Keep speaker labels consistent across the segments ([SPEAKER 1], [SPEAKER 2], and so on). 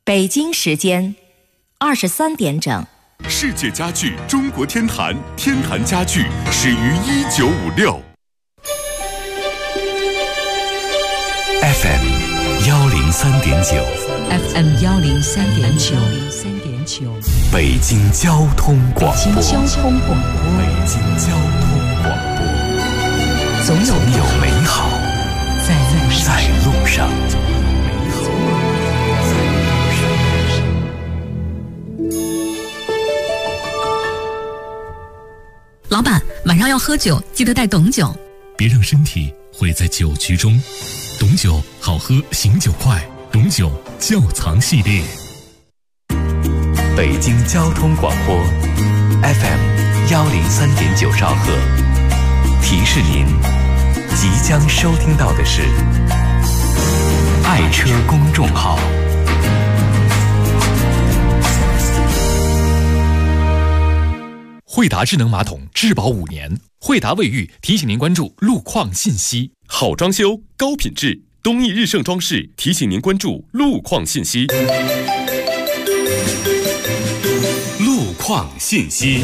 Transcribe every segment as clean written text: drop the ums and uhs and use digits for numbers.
[SPEAKER 1] 北京时间23点整。
[SPEAKER 2] 世界家具中国天坛，天坛家具始于1956。FM 103.9
[SPEAKER 3] FM 103.9
[SPEAKER 2] 北京交通广播。
[SPEAKER 3] 北京交通广播。总有
[SPEAKER 2] 美好
[SPEAKER 3] 在
[SPEAKER 2] 路上。
[SPEAKER 4] 老板，晚上要喝酒，记得带董酒。
[SPEAKER 5] 别让身体毁在酒局中。董酒好喝，醒酒快。董酒窖藏系列。
[SPEAKER 2] 北京交通广播 FM 103.9兆赫，提示您即将收听到的是爱车公众号。
[SPEAKER 5] 惠达智能马桶质保5年，惠达卫浴提醒您关注路况信息。
[SPEAKER 6] 好装修，高品质，东义日盛装饰提醒您关注路况信息。
[SPEAKER 2] 路况信息。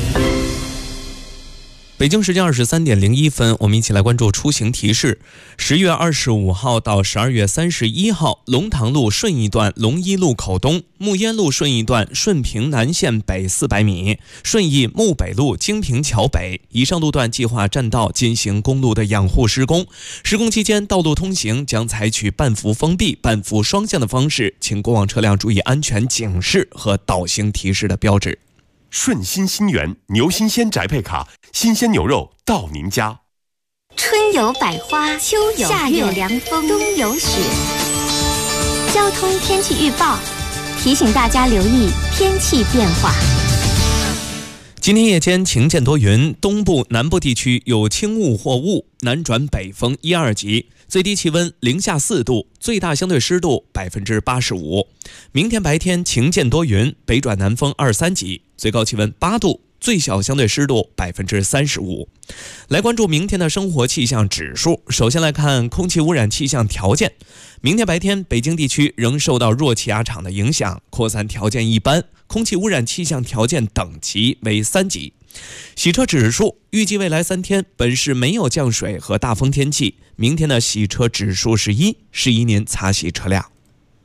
[SPEAKER 7] 北京时间23点01分，我们一起来关注出行提示。10月25号到12月31号，龙塘路顺义段龙一路口东、木烟路顺义段顺平南线北400米、顺义木北路京平桥北以上路段计划占道进行公路的养护施工。施工期间，道路通行将采取半幅封闭、半幅双向的方式，请过往车辆注意安全警示和导行提示的标志。
[SPEAKER 6] 顺心新源牛新鲜宅配卡，新鲜牛肉到您家。
[SPEAKER 8] 春有百花，秋有夏有凉风，冬有雪。交通天气预报提醒大家留意天气变化。
[SPEAKER 7] 今天夜间晴见多云，东部、南部地区有轻雾或雾，南转北风1、2级，最低气温零下4度，最大相对湿度85%。明天白天晴见多云，北转南风2、3级，最高气温8度，最小相对湿度35%。来关注明天的生活气象指数。首先来看空气污染气象条件。明天白天，北京地区仍受到弱气压场的影响，扩散条件一般，空气污染气象条件等级为3级。洗车指数预计未来3天本市没有降水和大风天气，明天的洗车指数是1，适宜您擦洗车辆。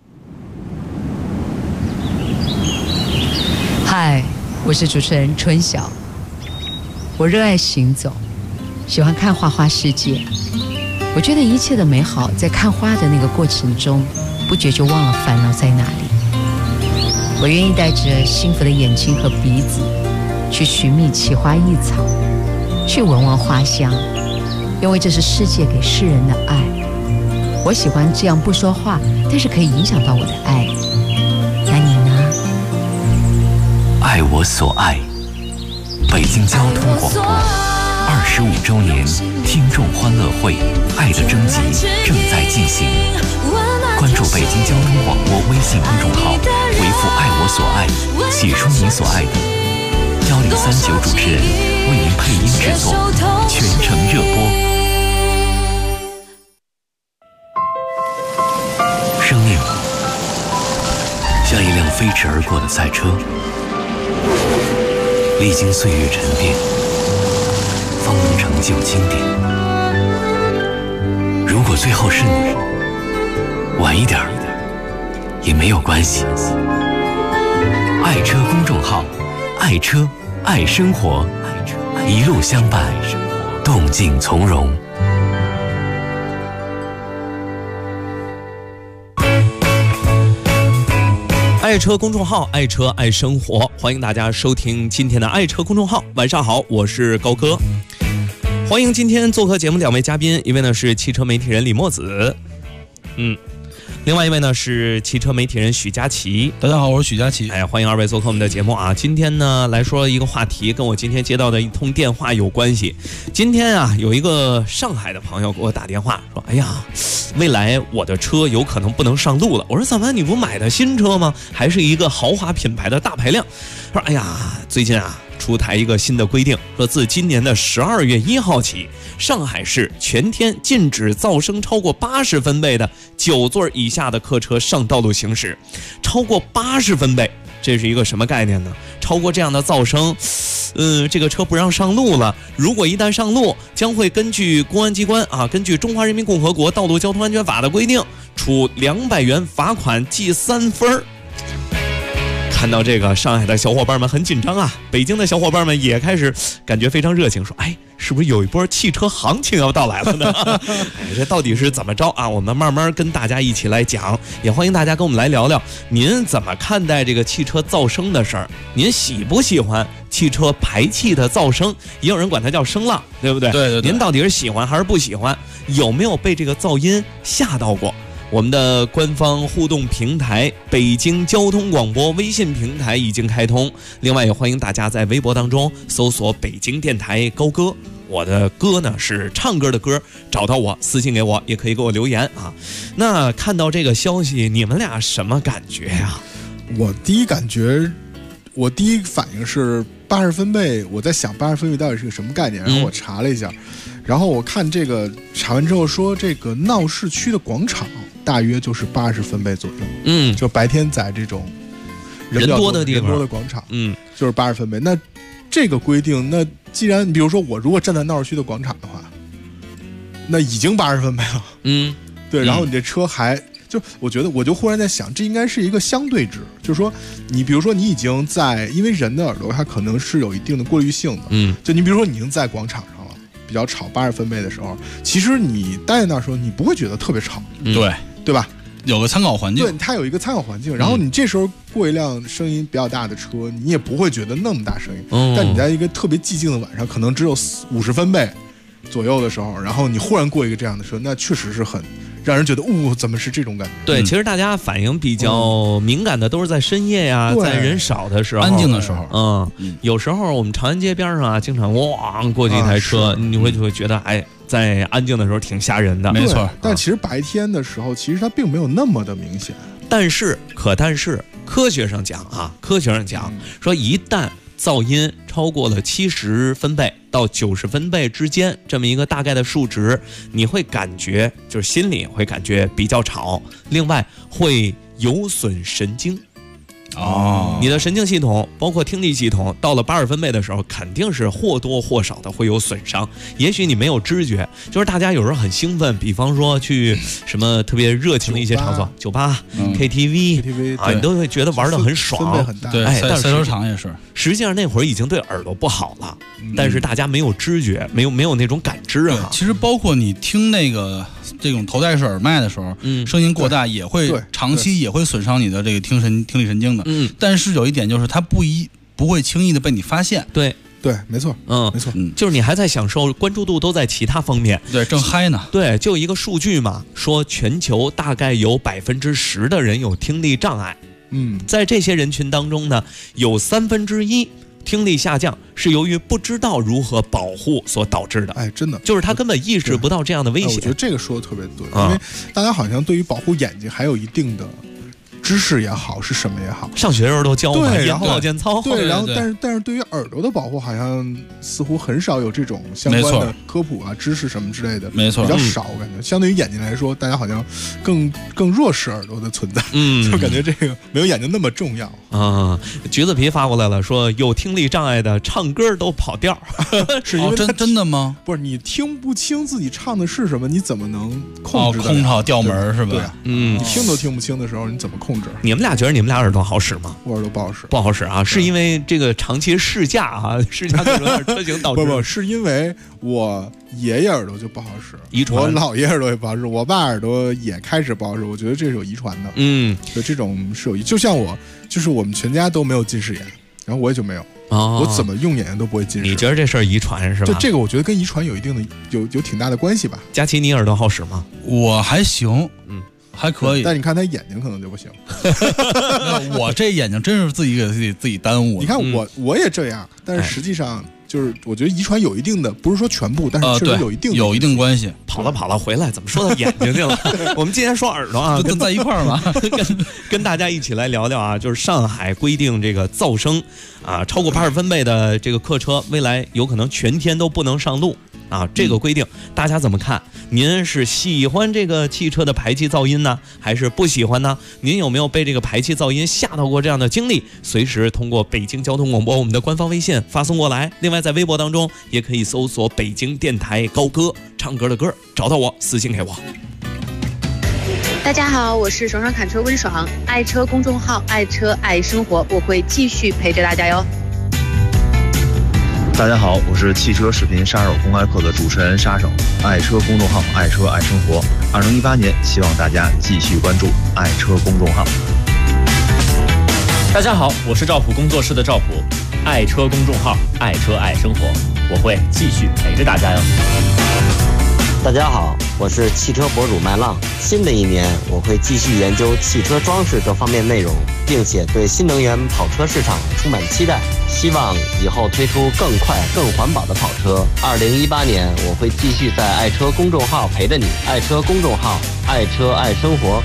[SPEAKER 3] 嗨，我是主持人春晓。我热爱行走，喜欢看花花世界。我觉得一切的美好在看花的那个过程中，不觉就忘了烦恼在哪里。我愿意带着幸福的眼睛和鼻子去寻觅奇花异草，去闻闻花香，因为这是世界给世人的爱。我喜欢这样不说话，但是可以影响到我的爱。那你呢？
[SPEAKER 2] 爱我所爱，北京交通广播25周年听众欢乐会爱的征集正在进行，关注北京交通广播微信公众号，回复爱我所爱，写出你所爱的，1039主持人为您配音制作，全程热播。生命像一辆飞驰而过的赛车，历经岁月沉淀，方能成就经典。如果最后是你，晚一点也没有关系。爱车公众号，爱车爱生活，一路相伴，动静从容。
[SPEAKER 7] 爱车公众号，爱车爱生活，欢迎大家收听今天的爱车公众号。晚上好，我是高哥。欢迎今天做客节目2位嘉宾，一位呢是汽车媒体人李墨子，另外一位呢是汽车媒体人许佳琪。
[SPEAKER 9] 大家好，我是许佳琪。
[SPEAKER 7] 欢迎二位做客我们的节目啊。今天呢来说一个话题，跟我今天接到的一通电话有关系。今天啊，有一个上海的朋友给我打电话说，哎呀， 未来我的车有可能不能上路了。我说怎么？你不买的新车吗？还是一个豪华品牌的大排量？说哎呀，最近啊出台一个新的规定，说自今年的12月1号起，上海市全天禁止噪声超过80分贝的9座以下的客车上道路行驶。超过80分贝，这是一个什么概念呢？超过这样的噪声，这个车不让上路了。如果一旦上路，将会根据公安机关根据《中华人民共和国道路交通安全法》的规定，处200元罚款，记3分。看到这个，上海的小伙伴们很紧张啊，北京的小伙伴们也开始感觉非常热情，说哎，是不是有一波汽车行情要到来了呢？这到底是怎么着啊？我们慢慢跟大家一起来讲，也欢迎大家跟我们来聊聊，您怎么看待这个汽车噪声的事儿？您喜不喜欢汽车排气的噪声？也有人管它叫声浪，对不对？
[SPEAKER 9] 对。
[SPEAKER 7] 您到底是喜欢还是不喜欢？有没有被这个噪音吓到过？我们的官方互动平台北京交通广播微信平台已经开通，另外也欢迎大家在微博当中搜索北京电台高歌，我的歌呢是唱歌的歌，找到我私信给我，也可以给我留言啊。那看到这个消息，你们俩什么感觉呀？
[SPEAKER 10] 我第一反应是80分贝，我在想80分贝到底是个什么概念，然后我查了一下，然后我看这个查完之后说，这个闹市区的广场大约就是80分贝左右，就白天在这种人多的地方、人多的广场，就是80分贝。那这个规定，那既然你比如说我如果站在闹市区的广场的话，那已经80分贝了，对，然后你这车还。就我觉得，我就忽然在想，这应该是一个相对值，就是说，你比如说你已经在，因为人的耳朵它可能是有一定的过滤性的，就你比如说你已经在广场上了，比较吵80分贝的时候，其实你待在那儿的时候，你不会觉得特别吵，对吧？
[SPEAKER 9] 有个参考环境，
[SPEAKER 10] 对，它有一个参考环境，然后你这时候过一辆声音比较大的车，你也不会觉得那么大声音，但你在一个特别寂静的晚上，可能只有50分贝左右的时候，然后你忽然过一个这样的车，那确实是很。让人觉得怎么是这种感觉？
[SPEAKER 7] 对，其实大家反应比较敏感的都是在深夜呀，在人少的时候、
[SPEAKER 9] 安静的时候。
[SPEAKER 7] 有时候我们长安街边上经常过去一台车，你会觉得在安静的时候挺吓人的。
[SPEAKER 9] 没错，
[SPEAKER 10] 但其实白天的时候，其实它并没有那么的明显。
[SPEAKER 7] 但是科学上讲说，一旦噪音超过了70分贝到90分贝之间这么一个大概的数值，你会感觉就是心里会感觉比较吵，另外会有损神经。你的神经系统包括听力系统到了80分贝的时候，肯定是或多或少的会有损伤。也许你没有知觉，就是大家有时候很兴奋，比方说去什么特别热情的一些场所，酒吧、KTV 你都会觉得玩得很爽。
[SPEAKER 9] 对，赛车场也是。
[SPEAKER 7] 实际上那会儿已经对耳朵不好了，但是大家没有知觉，没有那种感知啊。
[SPEAKER 9] 其实包括你听这种头戴式耳麦的时候，声音过大也会长期也会损伤你的这个听力神经的。但是有一点就是它不会轻易的被你发现。
[SPEAKER 10] 对，没错，没错，
[SPEAKER 7] 就是你还在享受，关注度都在其他方面。
[SPEAKER 9] 对，正嗨呢。
[SPEAKER 7] 对，就一个数据嘛，说全球大概有10%的人有听力障碍。在这些人群当中呢，有1/3听力下降是由于不知道如何保护所导致的。
[SPEAKER 10] 真的，
[SPEAKER 7] 就是他根本意识不到这样的危险。
[SPEAKER 10] 我觉得这个说的特别对，因为大家好像对于保护眼睛还有一定的知识也好，是什么也好，
[SPEAKER 7] 上学的时候都教嘛，眼保健操。
[SPEAKER 10] 对，然后但是对于耳朵的保护，好像似乎很少有这种相关的科普知识什么之类的，
[SPEAKER 9] 没错，
[SPEAKER 10] 比较少。我感觉相对于眼睛来说，大家好像更弱势耳朵的存在，就感觉这个没有眼睛那么重要。
[SPEAKER 7] 橘子皮发过来了，说有听力障碍的唱歌都跑调，
[SPEAKER 10] 是因为
[SPEAKER 9] 真的吗？
[SPEAKER 10] 不是，你听不清自己唱的是什么，你怎么能控制？
[SPEAKER 9] 空唱调门是吧？
[SPEAKER 10] 对啊，你听都听不清的时候，你怎么控制？
[SPEAKER 7] 你们俩觉得你们俩耳朵好使吗？
[SPEAKER 10] 我耳朵不好使，
[SPEAKER 7] 不好使啊，是因为这个长期试驾试驾各种车型导致。
[SPEAKER 10] 不，是因为我爷爷耳朵就不好使，
[SPEAKER 7] 遗传。
[SPEAKER 10] 我姥爷耳朵也不好使，我爸耳朵也开始不好使。我觉得这是有遗传的。所以这种是有就像就是我们全家都没有近视眼，然后我也就没有。我怎么用眼睛都不会近视。
[SPEAKER 7] 你觉得这事儿遗传是吧？
[SPEAKER 10] 就这个，我觉得跟遗传有一定的有挺大的关系吧。
[SPEAKER 7] 佳琪，你耳朵好使吗？
[SPEAKER 9] 我还行，还可以。
[SPEAKER 10] 但你看他眼睛可能就不行。
[SPEAKER 9] 我这眼睛真是自己给自己耽误。
[SPEAKER 10] 你看我也这样，但是实际上就是我觉得遗传有一定的，不是说全部，但是确实有
[SPEAKER 9] 一定关系。
[SPEAKER 7] 跑了回来，怎么说到眼睛去了？我们今天说耳朵啊，
[SPEAKER 9] 跟在一块儿嘛，
[SPEAKER 7] 跟大家一起来聊聊啊，就是上海规定这个噪声啊，超过80分贝的这个客车，未来有可能全天都不能上路。啊，这个规定大家怎么看？您是喜欢这个汽车的排气噪音呢，还是不喜欢呢？您有没有被这个排气噪音吓到过这样的经历？随时通过北京交通广播我们的官方微信发送过来。另外在微博当中也可以搜索北京电台高歌，唱歌的歌，找到我私信给我。
[SPEAKER 11] 大家好，我是爽爽侃车温爽，爱车公众号爱车爱生活，我会继续陪着大家哟。
[SPEAKER 12] 大家好，我是汽车视频杀手公开课的主持人杀手，爱车公众号爱车爱生活。2018年，希望大家继续关注爱车公众号。
[SPEAKER 13] 大家好，我是赵普工作室的赵普，爱车公众号爱车爱生活，我会继续陪着大家哟。
[SPEAKER 14] 大家好，我是汽车博主麦浪。新的一年，我会继续研究汽车装饰这方面内容，并且对新能源跑车市场充满期待，希望以后推出更快、更环保的跑车。2018年，我会继续在爱车公众号陪着你，爱车公众号，爱车爱生活。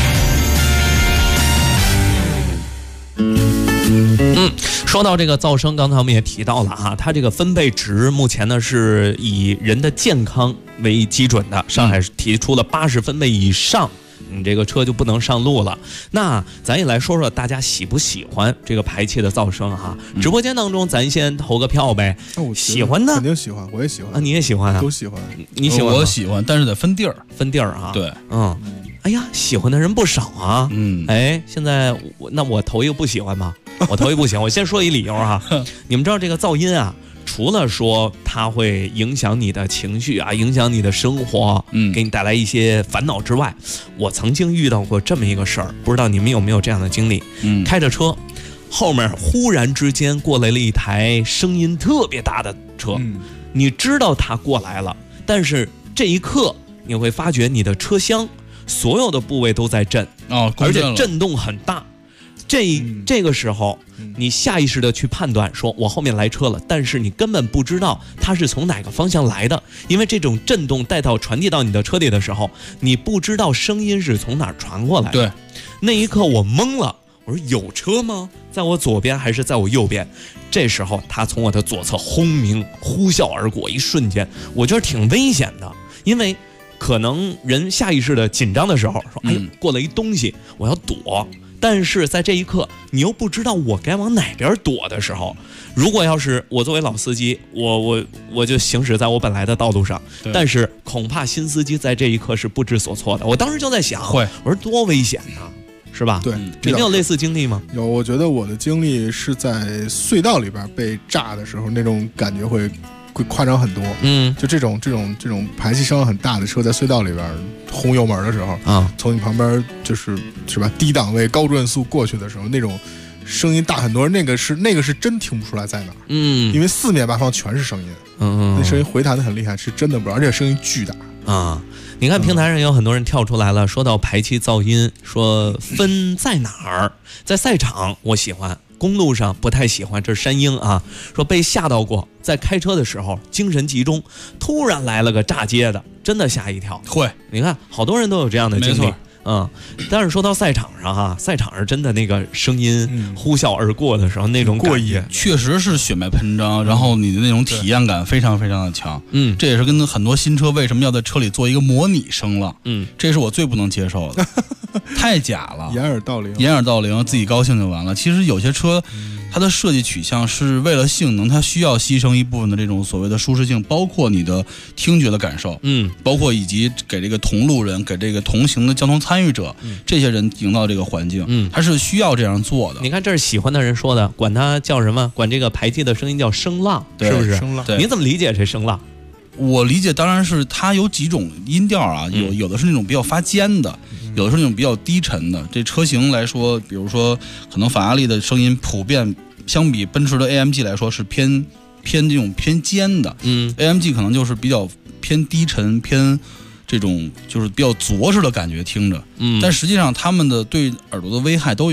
[SPEAKER 7] 说到这个噪声，刚才我们也提到了哈，它这个分贝值目前呢是以人的健康为基准的，上海提出了80分贝以上，你这个车就不能上路了。那咱也来说说大家喜不喜欢这个排气的噪声哈？直播间当中咱先投个票呗。喜欢的
[SPEAKER 10] 肯定喜欢，我也喜欢
[SPEAKER 7] 啊，你也喜欢啊？
[SPEAKER 10] 都喜欢。
[SPEAKER 7] 你喜欢？
[SPEAKER 9] 我喜欢，但是得分地儿
[SPEAKER 7] 啊。
[SPEAKER 9] 对，
[SPEAKER 7] 哎呀，喜欢的人不少啊。哎，现在我投一个不喜欢吧。我头一不行，我先说一理由哈。你们知道这个噪音啊，除了说它会影响你的情绪啊，影响你的生活，给你带来一些烦恼之外，我曾经遇到过这么一个事儿，不知道你们有没有这样的经历？开着车，后面忽然之间过来了一台声音特别大的车，你知道它过来了，但是这一刻你会发觉你的车厢所有的部位都在震，而且震动很大。这个时候，你下意识的去判断说，我后面来车了，但是你根本不知道它是从哪个方向来的，因为这种震动传递到你的车里的时候，你不知道声音是从哪儿传过来的。
[SPEAKER 9] 对，
[SPEAKER 7] 那一刻我懵了，我说有车吗？在我左边还是在我右边？这时候他从我的左侧轰鸣呼啸而过，一瞬间我觉得挺危险的，因为可能人下意识的紧张的时候说，哎呦，过来一东西，我要躲。但是在这一刻，你又不知道我该往哪边躲的时候，如果要是我作为老司机，我就行驶在我本来的道路上，但是恐怕新司机在这一刻是不知所措的。我当时就在想，我说多危险呢，是吧？
[SPEAKER 10] 对，
[SPEAKER 7] 你没有类似经历吗？
[SPEAKER 10] 有，我觉得我的经历是在隧道里边被炸的时候，那种感觉会夸张很多。就这种排气声很大的车在隧道里边轰油门的时候啊，从你旁边是吧低档位高转速过去的时候，那种声音大很多，那个是真听不出来在哪儿。因为四面八方全是声音。那声音回弹的很厉害，是真的不知道，而且声音巨大
[SPEAKER 7] 啊。你看平台上有很多人跳出来了，说到排气噪音，说分在哪儿？在赛场我喜欢，公路上不太喜欢。这是山鹰啊，说被吓到过，在开车的时候精神集中，突然来了个炸街的，真的吓一跳。
[SPEAKER 9] 会，
[SPEAKER 7] 你看好多人都有这样的经历。但是说到赛场上哈，赛场上真的那个声音呼啸而过的时候，那种过瘾，
[SPEAKER 9] 确实是血脉喷张，然后你的那种体验感非常非常的强。这也是跟很多新车为什么要在车里做一个模拟声了。这是我最不能接受的，太假了，
[SPEAKER 10] 掩耳盗铃，
[SPEAKER 9] 自己高兴就完了。其实有些车，它的设计取向是为了性能，它需要牺牲一部分的这种所谓的舒适性，包括你的听觉的感受，包括以及给这个同路人、给这个同行的交通参与者，这些人营造这个环境，它是需要这样做的。
[SPEAKER 7] 你看，这是喜欢的人说的，管它叫什么？管这个排气的声音叫声浪，是不是？
[SPEAKER 10] 声浪。
[SPEAKER 7] 你怎么理解这声浪？
[SPEAKER 9] 我理解当然是它有几种音调啊，有的是那种比较发尖的，有的是那种比较低沉的。这车型来说，比如说可能法拉利的声音普遍相比奔驰的 AMG 来说是偏这种偏尖的，AMG 可能就是比较偏低沉，偏这种就是比较着实的感觉听着，但实际上他们的对耳朵的危害都有。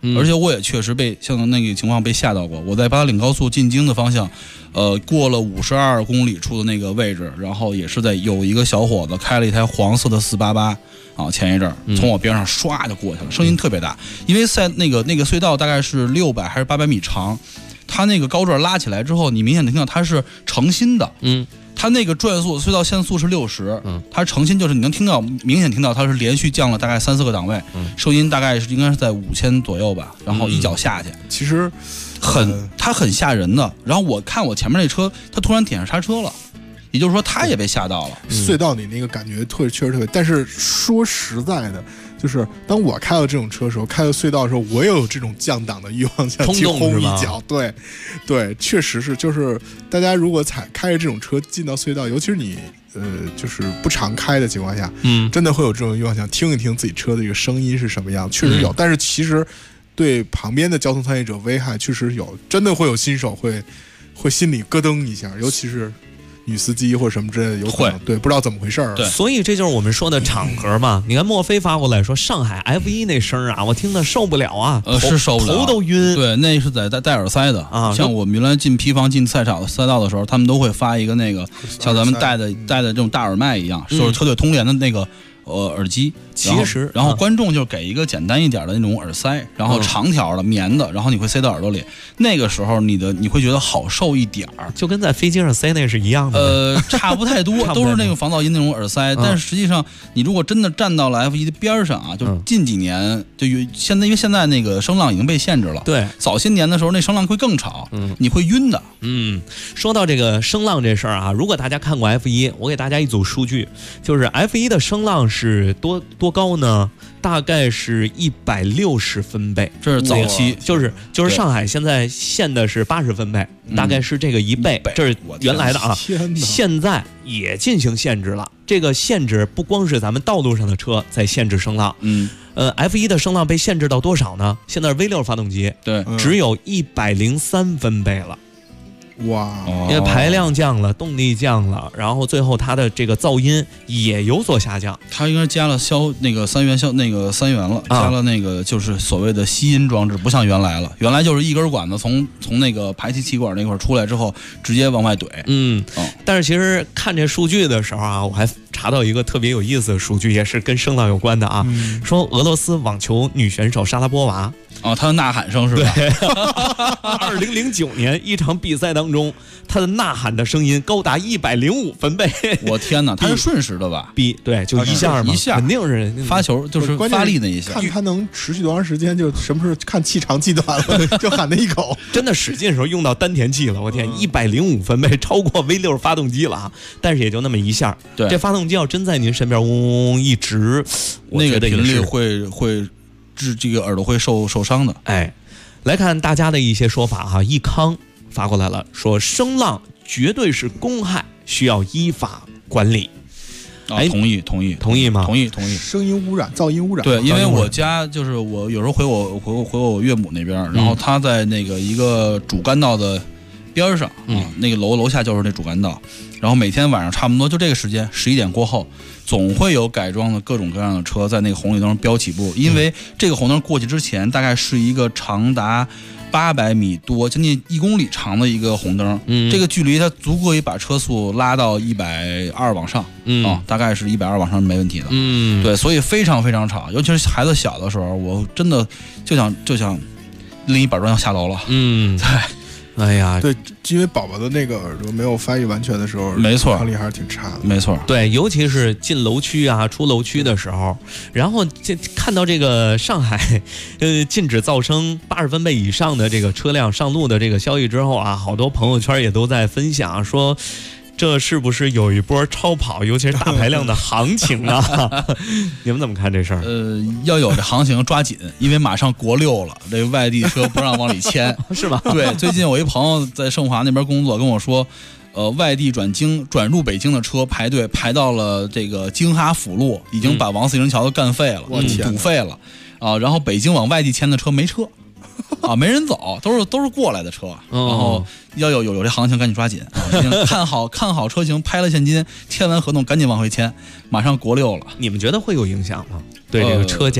[SPEAKER 9] 而且我也确实被像那个情况被吓到过。我在八达岭高速进京的方向，过了52公里处的那个位置，然后也是在有一个小伙子开了一台黄色的488啊，前一阵从我边上唰就过去了，声音特别大，因为在那个隧道大概是600还是800米长，它那个高转拉起来之后，你明显的听到它是诚心的，它那个转速隧道限速是60，它诚心就是你能听到，明显听到它是连续降了大概3-4个档位，声音大概是应该是在5000左右吧，然后一脚下去，
[SPEAKER 10] 其实
[SPEAKER 9] 它很吓人的。然后我看我前面那车，它突然点上刹车了，也就是说它也被吓到了。
[SPEAKER 10] 隧道里那个感觉确实特别，但是说实在的，就是当我开到这种车的时候，开到隧道的时候，我也有这种降档的欲望，想去轰一脚。对，确实是，就是大家如果开着这种车进到隧道，尤其是你就是不常开的情况下，真的会有这种欲望，想听一听自己车的这个声音是什么样，确实有。但是其实对旁边的交通参与者危害确实有，真的会有新手会心里咯噔一下，尤其是女司机或者什么之类的，有可能对不知道怎么回事儿。
[SPEAKER 7] 对，所以这就是我们说的场合嘛。你看墨菲发过来说，上海 F1 那声啊，我听得受不了啊，
[SPEAKER 9] 是受不了，
[SPEAKER 7] 头都晕。
[SPEAKER 9] 对，那是在戴耳塞的啊。像我们原来进批房、进赛场赛道的时候，他们都会发一个那个像咱们戴的这种大耳麦一样，就是车队通联的那个耳机。
[SPEAKER 7] 其实，
[SPEAKER 9] 然后观众就给一个简单一点的那种耳塞，然后长条的棉的，然后你会塞到耳朵里。那个时候你会觉得好受一点儿，
[SPEAKER 7] 就跟在飞机上塞那是一样的。
[SPEAKER 9] 差不太多，都是那个防噪音那种耳塞。但是实际上，你如果真的站到了 F1 的边上啊，就近几年就现在，因为现在那个声浪已经被限制了。
[SPEAKER 7] 对，
[SPEAKER 9] 早些年的时候那声浪会更吵，你会晕的。
[SPEAKER 7] 说到这个声浪这事儿啊，如果大家看过 F1，我给大家一组数据，就是 F1 的声浪是多高呢？大概是160分贝，
[SPEAKER 9] 这是早期，
[SPEAKER 7] 就是上海现在限的是80分贝，大概是这个1倍，这是原来的啊。现在也进行限制了，这个限制不光是咱们道路上的车在限制声浪，F1 的声浪被限制到多少呢？现在 V6 发动机只有103分贝了。
[SPEAKER 10] 哇！
[SPEAKER 7] 因为排量降了，动力降了，然后最后它的这个噪音也有所下降。
[SPEAKER 9] 它应该加了三元了，加了那个就是所谓的吸音装置，不像原来了。原来就是一根管子从那个排气气管那块出来之后，直接往外怼。
[SPEAKER 7] 但是其实看这数据的时候啊，我还查到一个特别有意思的数据，也是跟声浪有关的啊。说俄罗斯网球女选手莎拉波娃。
[SPEAKER 9] 她的呐喊声是吧？
[SPEAKER 7] 对，2009年一场比赛当中，她的呐喊的声音高达105分贝。
[SPEAKER 9] 我天哪，她是瞬时的吧？
[SPEAKER 7] 对，就一下嘛，
[SPEAKER 9] 一下
[SPEAKER 7] 肯定是
[SPEAKER 9] 发球，就是发力那一下。
[SPEAKER 10] 看她能持续多长时间，就什么时候看气长气短了，就喊那一口。
[SPEAKER 7] 真的使劲的时候用到丹田气了，我天，105分贝，超过 V6 发动机了啊！但是也就那么一下。
[SPEAKER 9] 对，
[SPEAKER 7] 这发动机要真在您身边嗡嗡嗡一直，
[SPEAKER 9] 那个频率会致这个耳朵会受伤的。
[SPEAKER 7] 来看大家的一些说法哈，益康发过来了，说声浪绝对是公害，需要依法管理。
[SPEAKER 9] 同意吗？同意。
[SPEAKER 10] 声音污染、噪音污染。
[SPEAKER 9] 对，因为我家就是我有时候回我岳母那边，然后他在那个一个主干道的边上那个楼下就是那主干道，然后每天晚上差不多就这个时间11点过后，总会有改装的各种各样的车在那个红绿灯标起步，因为这个红灯过去之前大概是一个长达800米多，将近1公里长的一个红灯，这个距离它足够于把车速拉到120往上，大概是120往上是没问题的，对，所以非常非常吵，尤其是孩子小的时候，我真的就想拎一板砖要下楼了，对。
[SPEAKER 7] 哎呀，
[SPEAKER 10] 对，因为宝宝的那个耳朵没有发育完全的时候，
[SPEAKER 9] 没错，
[SPEAKER 10] 听力还是挺差的。
[SPEAKER 9] 没错，
[SPEAKER 7] 对，尤其是进楼区啊、出楼区的时候，然后看到这个上海，禁止噪声80分贝以上的这个车辆上路的这个消息之后啊，好多朋友圈也都在分享说，这是不是有一波超跑，尤其是大排量的行情啊？你们怎么看这事儿？
[SPEAKER 9] 要有这行情抓紧，因为马上国6了，这外地车不让往里迁，
[SPEAKER 7] 是吗？
[SPEAKER 9] 对，最近我一朋友在盛华那边工作，跟我说，外地转入北京的车排队排到了这个京哈辅路，已经把王四营桥都干废了，堵废了啊！然后北京往外地迁的车没车。没人走，都是过来的车，然后要有这行情赶紧抓紧，看好车型，拍了现金，签完合同赶紧往回签，马上国6了。
[SPEAKER 7] 你们觉得会有影响吗？对这个车价？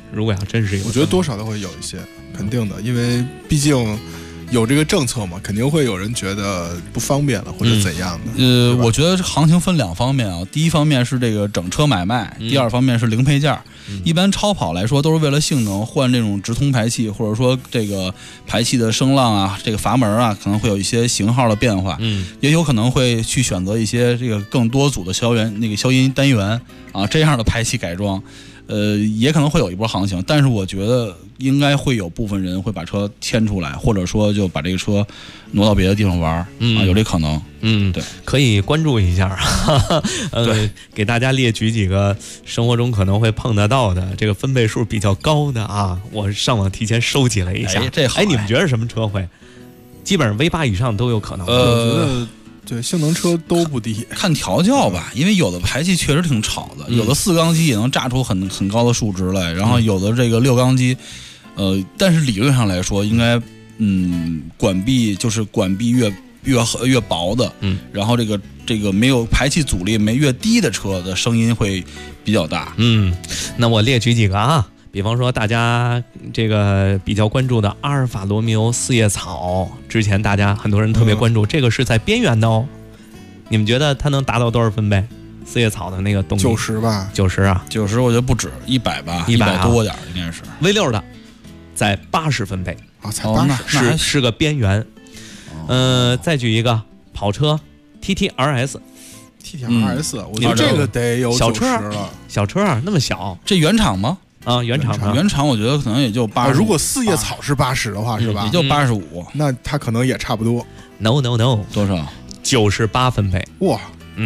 [SPEAKER 7] 如果要真是有，
[SPEAKER 10] 我觉得多少都会有一些，肯定的，因为毕竟有这个政策嘛，肯定会有人觉得不方便了或者怎样的。
[SPEAKER 9] 我觉得行情分2方面啊，第一方面是这个整车买卖，第二方面是零配件。一般超跑来说都是为了性能换这种直通排气，或者说这个排气的声浪啊，这个阀门啊，可能会有一些型号的变化，也有可能会去选择一些这个更多组的消音单元啊这样的排气改装。也可能会有一波行情，但是我觉得应该会有部分人会把车牵出来，或者说就把这个车挪到别的地方玩，有这可能。对，
[SPEAKER 7] 可以关注一下。给大家列举几个生活中可能会碰得到的这个分贝数比较高的啊，我上网提前收集了一下。
[SPEAKER 9] 这好。
[SPEAKER 7] 你们觉得什么车会？基本上 V8 以上都有可能。
[SPEAKER 10] 我觉得。对，性能车都不低，
[SPEAKER 9] 看调教吧，因为有的排气确实挺吵的，有的4缸机也能炸出很高的数值来，然后有的这个6缸机，但是理论上来说，应该管壁越薄的，然后这个没有排气阻力越低的车的声音会比较大。
[SPEAKER 7] 那我列举几个啊。比方说大家这个比较关注的阿尔法罗密欧四叶草，之前大家很多人特别关注，这个是在边缘的哦。你们觉得它能达到多少分贝？四叶草的那个动力
[SPEAKER 10] 90吧
[SPEAKER 7] ，90啊
[SPEAKER 9] ，90我觉得不止100吧
[SPEAKER 7] ，100
[SPEAKER 9] 多点应该是。
[SPEAKER 7] V6的在80分贝
[SPEAKER 10] 啊，才80，
[SPEAKER 7] 是个边缘。再举一个跑车 TTRS，
[SPEAKER 10] 我觉得这个得有90了。
[SPEAKER 7] 小车啊，那么小，
[SPEAKER 9] 这原厂吗？
[SPEAKER 7] 啊，原厂
[SPEAKER 9] 我觉得可能也就80。
[SPEAKER 10] 如果四叶草是80的话，是吧？
[SPEAKER 9] 也就85，
[SPEAKER 10] 那它可能也差不多。
[SPEAKER 7] No，
[SPEAKER 9] 多少
[SPEAKER 7] ？98分贝。
[SPEAKER 10] 哇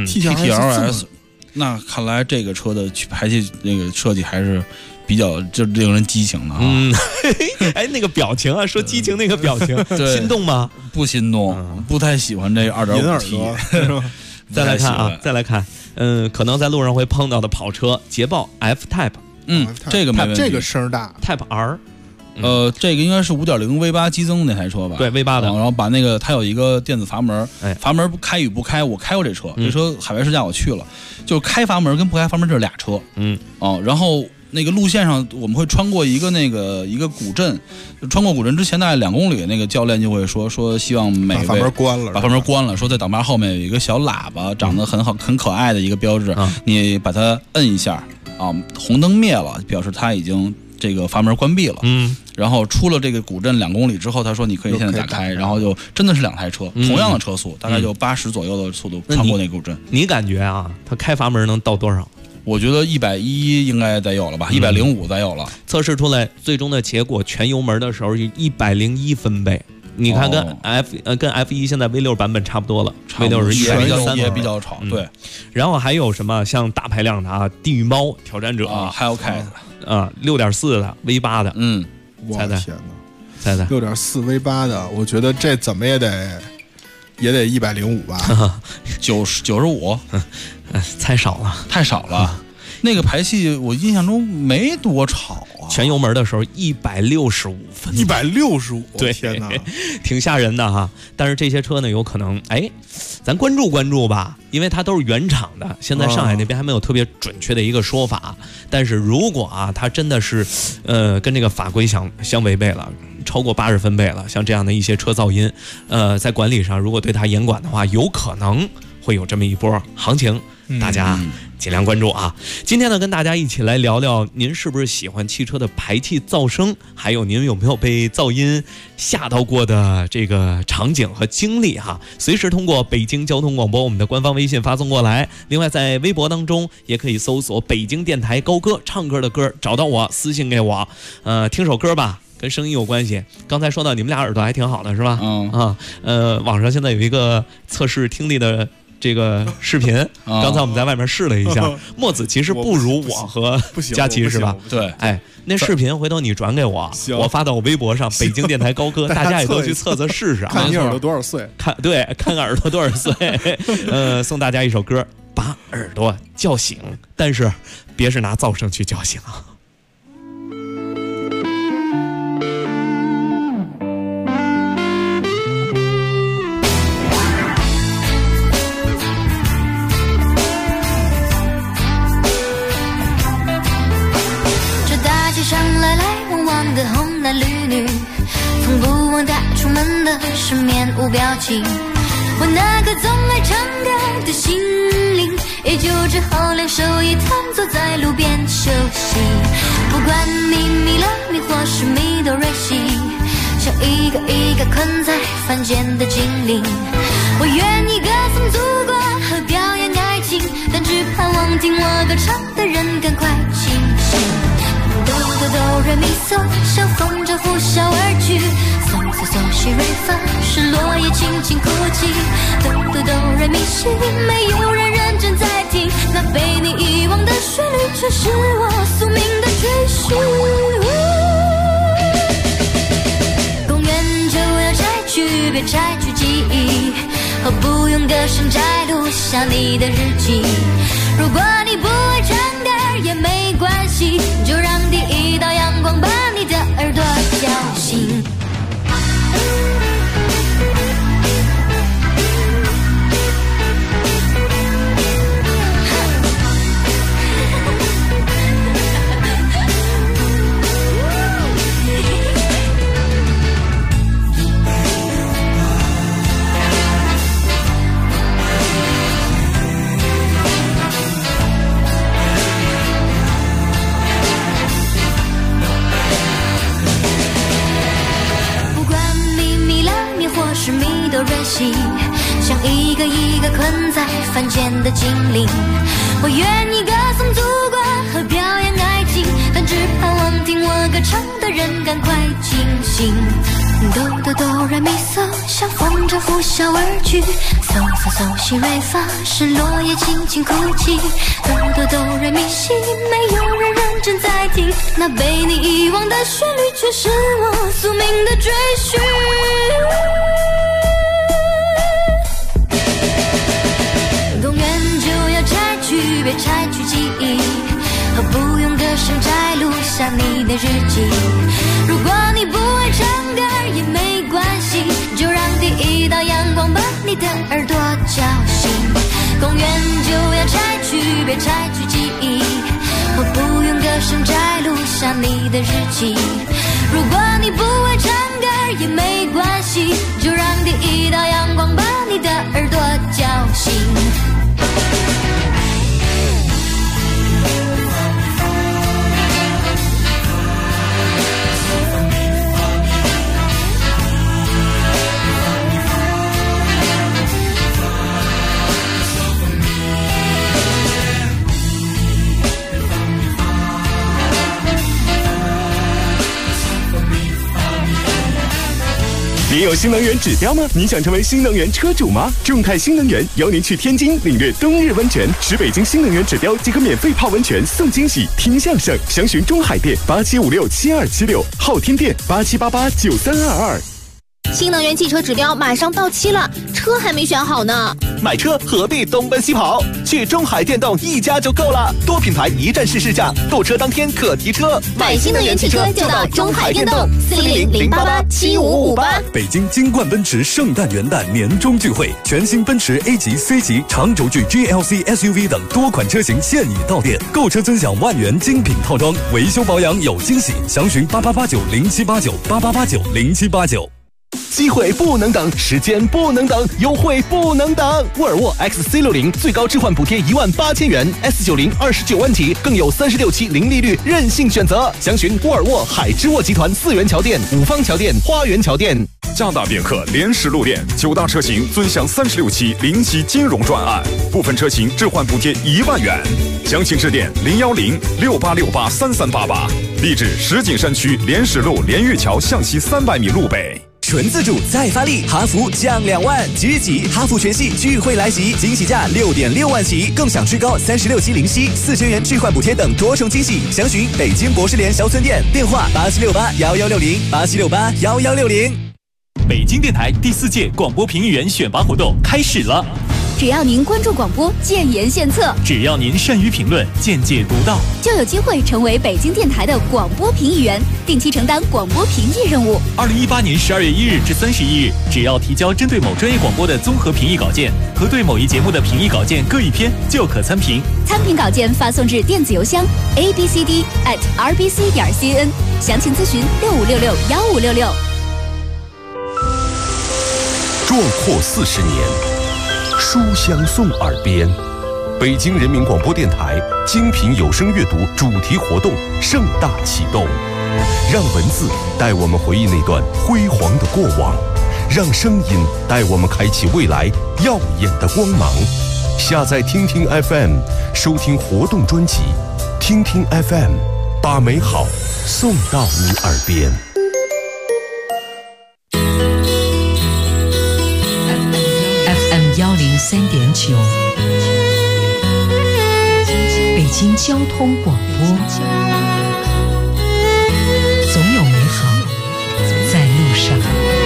[SPEAKER 9] ，TTRS， 那看来这个车的排气那个设计还是比较就令人激情的啊。
[SPEAKER 7] 哎，那个表情啊，说激情那个表情，心动吗？
[SPEAKER 9] 不心动，不太喜欢这 2.5T。
[SPEAKER 7] 再来看啊，再来看，可能在路上会碰到的跑车，捷豹 F-Type。
[SPEAKER 9] 这个没问题，
[SPEAKER 10] 这个声大
[SPEAKER 7] ，Type R，
[SPEAKER 9] 这个应该是5.0 V8 激增那台车吧？
[SPEAKER 7] 对 V8 的，
[SPEAKER 9] 然后把那个它有一个电子阀门，阀门开与不开，我开过这车，这车海外试驾我去了，就开阀门跟不开阀门这是俩车，然后那个路线上我们会穿过一个古镇，穿过古镇之前大概2公里，那个教练就会说希望每位
[SPEAKER 10] 把阀门关了，
[SPEAKER 9] 说在挡把后面有一个小喇叭，长得很可爱的一个标志，你把它摁一下。红灯灭了，表示他已经这个阀门关闭了。然后出了这个古镇2公里之后，他说你可以现在打开，然后就真的是2台车，同样的车速，大概就80左右的速度穿过那古镇。
[SPEAKER 7] 你感觉啊，他开阀门能到多少？
[SPEAKER 9] 我觉得110应该得有了吧，105得有了。
[SPEAKER 7] 测试出来最终的结果，全油门的时候是101分贝。你看跟 F1 现在 V6 版本差不多了，V6 是103，
[SPEAKER 9] 也比较吵。对，
[SPEAKER 7] 然后还有什么像大排量的啊，地狱猫挑战者
[SPEAKER 9] 还有开
[SPEAKER 7] 啊，6.4的 V8 的，
[SPEAKER 10] 我的天
[SPEAKER 7] 哪
[SPEAKER 10] ，6.4 V8 的，我觉得这怎么也得105吧
[SPEAKER 9] ，95，
[SPEAKER 7] 太少了。
[SPEAKER 9] 那个排气我印象中没多吵啊，
[SPEAKER 7] 全油门的时候165分
[SPEAKER 10] ，165，
[SPEAKER 7] 对，
[SPEAKER 10] 天哪，
[SPEAKER 7] 挺吓人的哈。但是这些车呢，有可能咱关注吧，因为它都是原厂的，现在上海那边还没有特别准确的一个说法。但是如果啊，它真的是跟这个法规相违背了，超过80分贝了，像这样的一些车噪音，在管理上如果对它严管的话，有可能会有这么一波行情，大家尽量关注啊！今天呢，跟大家一起来聊聊，您是不是喜欢汽车的排气噪声？还有您有没有被噪音吓到过的这个场景和经历哈？随时通过北京交通广播我们的官方微信发送过来。另外，在微博当中也可以搜索北京电台高歌，唱歌的歌，找到我私信给我。听首歌吧。跟声音有关系。刚才说到你们俩耳朵还挺好的，是吧？网上现在有一个测试听力的这个视频，刚才我们在外面试了一下，墨子其实不如我和佳琪，是吧？
[SPEAKER 9] 对，
[SPEAKER 7] 那视频回头你转给我，我发到我微博上，北京电台高歌，大家也都去测试试啊。
[SPEAKER 10] 看你耳朵多少岁？
[SPEAKER 7] 看耳朵多少岁？送大家一首歌，把耳朵叫醒，但是别是拿噪声去叫醒啊。
[SPEAKER 15] 上望的红男绿女，从不忘带出门的是面无表情。我那个总爱唱歌的心灵，也就只好两手一摊坐在路边休息。不管你迷了迷或是迷都瑞西，像一个一个困在凡间的精灵。我愿意歌颂祖国和表演爱情，但只盼望听我歌唱的人赶快清醒。哆哆哆来咪嗦，像风筝呼啸而去。嗦嗦嗦西瑞发，是落叶轻轻哭泣。哆哆哆来咪西，没有人认真在听，那被你遗忘的旋律，却是我宿命的追寻。公园就要拆去，别拆去记忆，何不用歌声摘录下你的日记？如果你不会唱歌也没关系，就让第一道阳光把你的耳朵叫醒。是迷都瑞西，像一个一个困在凡间的精灵。我愿意歌颂祖国和表演爱情，但只盼望听我歌唱的人赶快清醒。哆哆哆来咪嗦，像风筝呼啸而去。嗦嗦嗦西瑞发，是落叶轻轻哭泣。哆哆哆来咪西，没有人认真在听，那被你遗忘的旋律，却是我宿命的追寻。公园就要拆去，别拆去记忆，何不用歌声摘录下你的日记？如果你不会唱歌也没关系，就让第一道阳光把你的耳朵叫醒。公园就要拆去，别拆去记忆，何不用歌声摘录下你的日记？如果你不会唱歌也没关系，就让第一道阳光把你的耳朵叫醒。
[SPEAKER 6] 你有新能源指标吗？你想成为新能源车主吗？众泰新能源邀您去天津领略冬日温泉，使北京新能源指标即可免费泡温泉送惊喜，听相声。详询中海店87567276，昊天店87889322。
[SPEAKER 16] 新能源汽车指标马上到期了，车还没选好呢。
[SPEAKER 17] 买车何必东奔西跑？去中海电动一家就够了，多品牌一站式试驾，购车当天可提车。
[SPEAKER 16] 买新能源汽车就到中海电动，400-088-7558。
[SPEAKER 18] 北京金冠奔驰圣诞元旦年终聚会，全新奔驰 A 级、C 级、长轴距 GLC SUV 等多款车型现已到店，购车尊享万元精品套装，维修保养有惊喜。详询8889078988890789。
[SPEAKER 17] 机会不能等，时间不能等，优惠不能等。沃尔沃 XC60 最高置换补贴18000元 ，S90 29万起，更有36期零利率任性选择。详询沃尔沃海之沃集团4元桥店、五方桥店、花园桥店。
[SPEAKER 19] 加大别克联实路店9大车型尊享36期零息金融专案，部分车型置换补贴1万元。详情致电010-6868-3388，地址石景山区联实路连玉桥向西300米路北。
[SPEAKER 20] 纯自主再发力，哈弗降2万，即日起哈弗全系聚会来袭，惊喜价6.6万起，更享最高36期零息、4000元置换补贴等多重惊喜。详询北京博士联销村店，电话8768-1160，8768-1160。
[SPEAKER 13] 北京电台第4届广播评议员选拔活动开始了。
[SPEAKER 16] 只要您关注广播，建言献策；
[SPEAKER 13] 只要您善于评论，见解独到，
[SPEAKER 16] 就有机会成为北京电台的广播评议员，定期承担广播评议任务。
[SPEAKER 13] 2018年12月1日至31日，只要提交针对某专业广播的综合评议稿件和对某一节目的评议稿件各1篇，就可参评。
[SPEAKER 16] 参评稿件发送至电子邮箱 abcd@rbc.cn， 详情咨询65661566。
[SPEAKER 21] 壮阔40年，书香送耳边。北京人民广播电台精品有声阅读主题活动盛大启动，让文字带我们回忆那段辉煌的过往，让声音带我们开启未来耀眼的光芒。下载听听 FM， 收听活动专辑，听听 FM， 把美好送到你耳边。
[SPEAKER 3] 103.9，北京交通广播，总有美好在路上。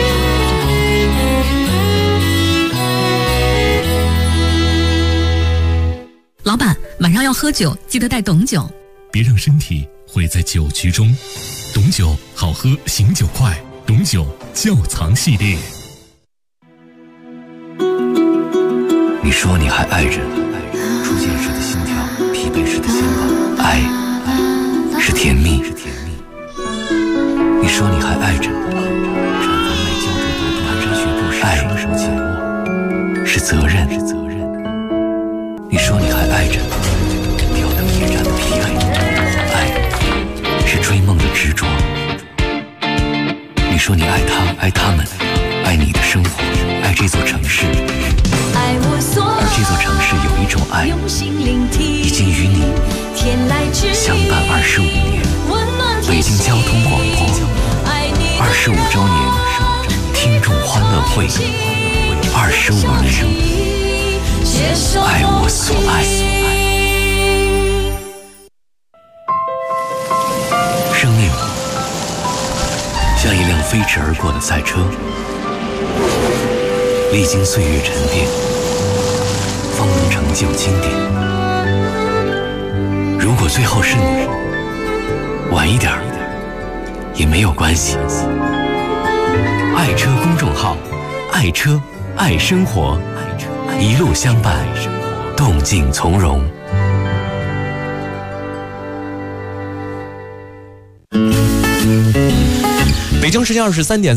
[SPEAKER 4] 老板，晚上要喝酒，记得带董酒。
[SPEAKER 5] 别让身体毁在酒局中。董酒好喝，醒酒快。董酒窖藏系列。
[SPEAKER 2] 你说你还爱着，初见时的心跳，疲惫时的向往，爱是甜蜜。你说你还爱着，产房内胶着毒盘山雪布时双手紧握，是责任。你说你还爱着，吊灯夜战的疲惫，爱是追梦的执着。你说你爱他，爱他们，爱你的生活，爱这座城市。而这座城市有一种爱，已经与你相伴25年。北京交通广播25周年听众欢乐会，25年，爱我所爱。生命像一辆飞驰而过的赛车，历经岁月沉淀，方能成就经典。如果最后是你，晚一点也没有关系。爱车公众号，爱车爱生活，一路相伴，动静从容。
[SPEAKER 7] 北京时间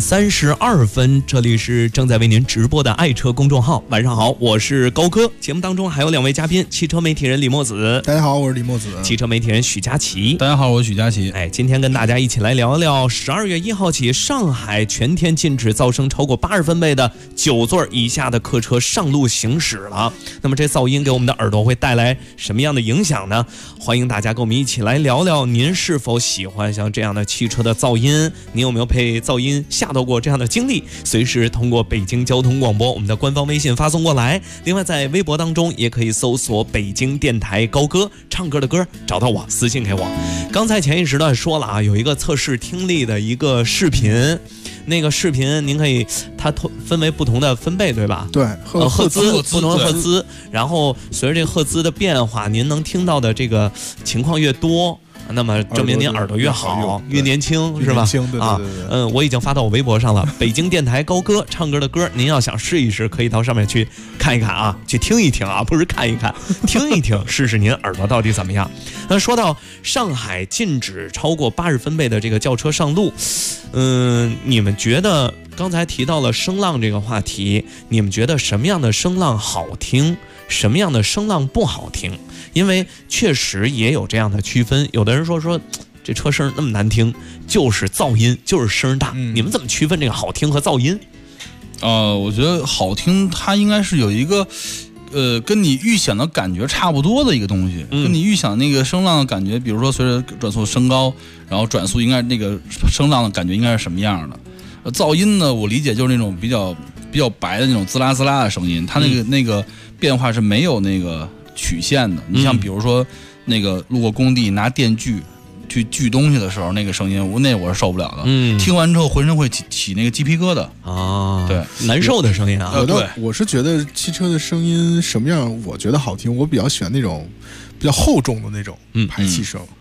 [SPEAKER 7] 23:32，这里是正在为您直播的爱车公众号。晚上好，我是高哥。节目当中还有2位嘉宾，汽车媒体人李墨子。
[SPEAKER 10] 大家好，我是李墨子。
[SPEAKER 7] 汽车媒体人许佳琪。
[SPEAKER 9] 大家好，我是许佳琪。
[SPEAKER 7] 今天跟大家一起来聊聊12月1号起，上海全天禁止噪声超过80分贝的9座以下的客车上路行驶了。那么这噪音给我们的耳朵会带来什么样的影响呢？欢迎大家跟我们一起来聊聊，您是否喜欢像这样的汽车的噪音？您有没有被噪音吓到过这样的经历？随时通过北京交通广播我们的官方微信发送过来。另外在微博当中也可以搜索北京电台高歌，唱歌的歌，找到我私信给我。刚才前一时段说了啊，有一个测试听力的一个视频，那个视频您可以，它分为不同的分贝，对吧？
[SPEAKER 10] 对，
[SPEAKER 7] 赫兹，不同的赫兹，然后随着这个赫兹的变化，您能听到的这个情况越多，那么证明您耳朵越好，越年轻，是吧？对，我已经发到我微博上了。北京电台高歌，唱歌的歌，您要想试一试，可以到上面去看一看啊，去听一听啊，不是看一看，听一听，试试您耳朵到底怎么样。那说到上海禁止超过80分贝的这个轿车上路，你们觉得刚才提到了声浪这个话题，你们觉得什么样的声浪好听，什么样的声浪不好听？因为确实也有这样的区分，有的人说这车声那么难听，就是噪音，就是声大。你们怎么区分这个好听和噪音？
[SPEAKER 9] 我觉得好听它应该是有一个跟你预想的感觉差不多的一个东西，跟你预想那个声浪的感觉，比如说随着转速升高，然后转速应该那个声浪的感觉应该是什么样的。噪音呢，我理解就是那种比较白的那种滋啦滋啦的声音，它那个变化是没有那个曲线的。你像比如说那个路过工地拿电锯去锯东西的时候，那个声音我是受不了的。听完之后浑身会起那个鸡皮疙瘩
[SPEAKER 7] 啊，
[SPEAKER 9] 对，
[SPEAKER 7] 难受的声音啊。
[SPEAKER 10] 对，我是觉得汽车的声音什么样，我觉得好听。我比较喜欢那种比较厚重的那种排气声。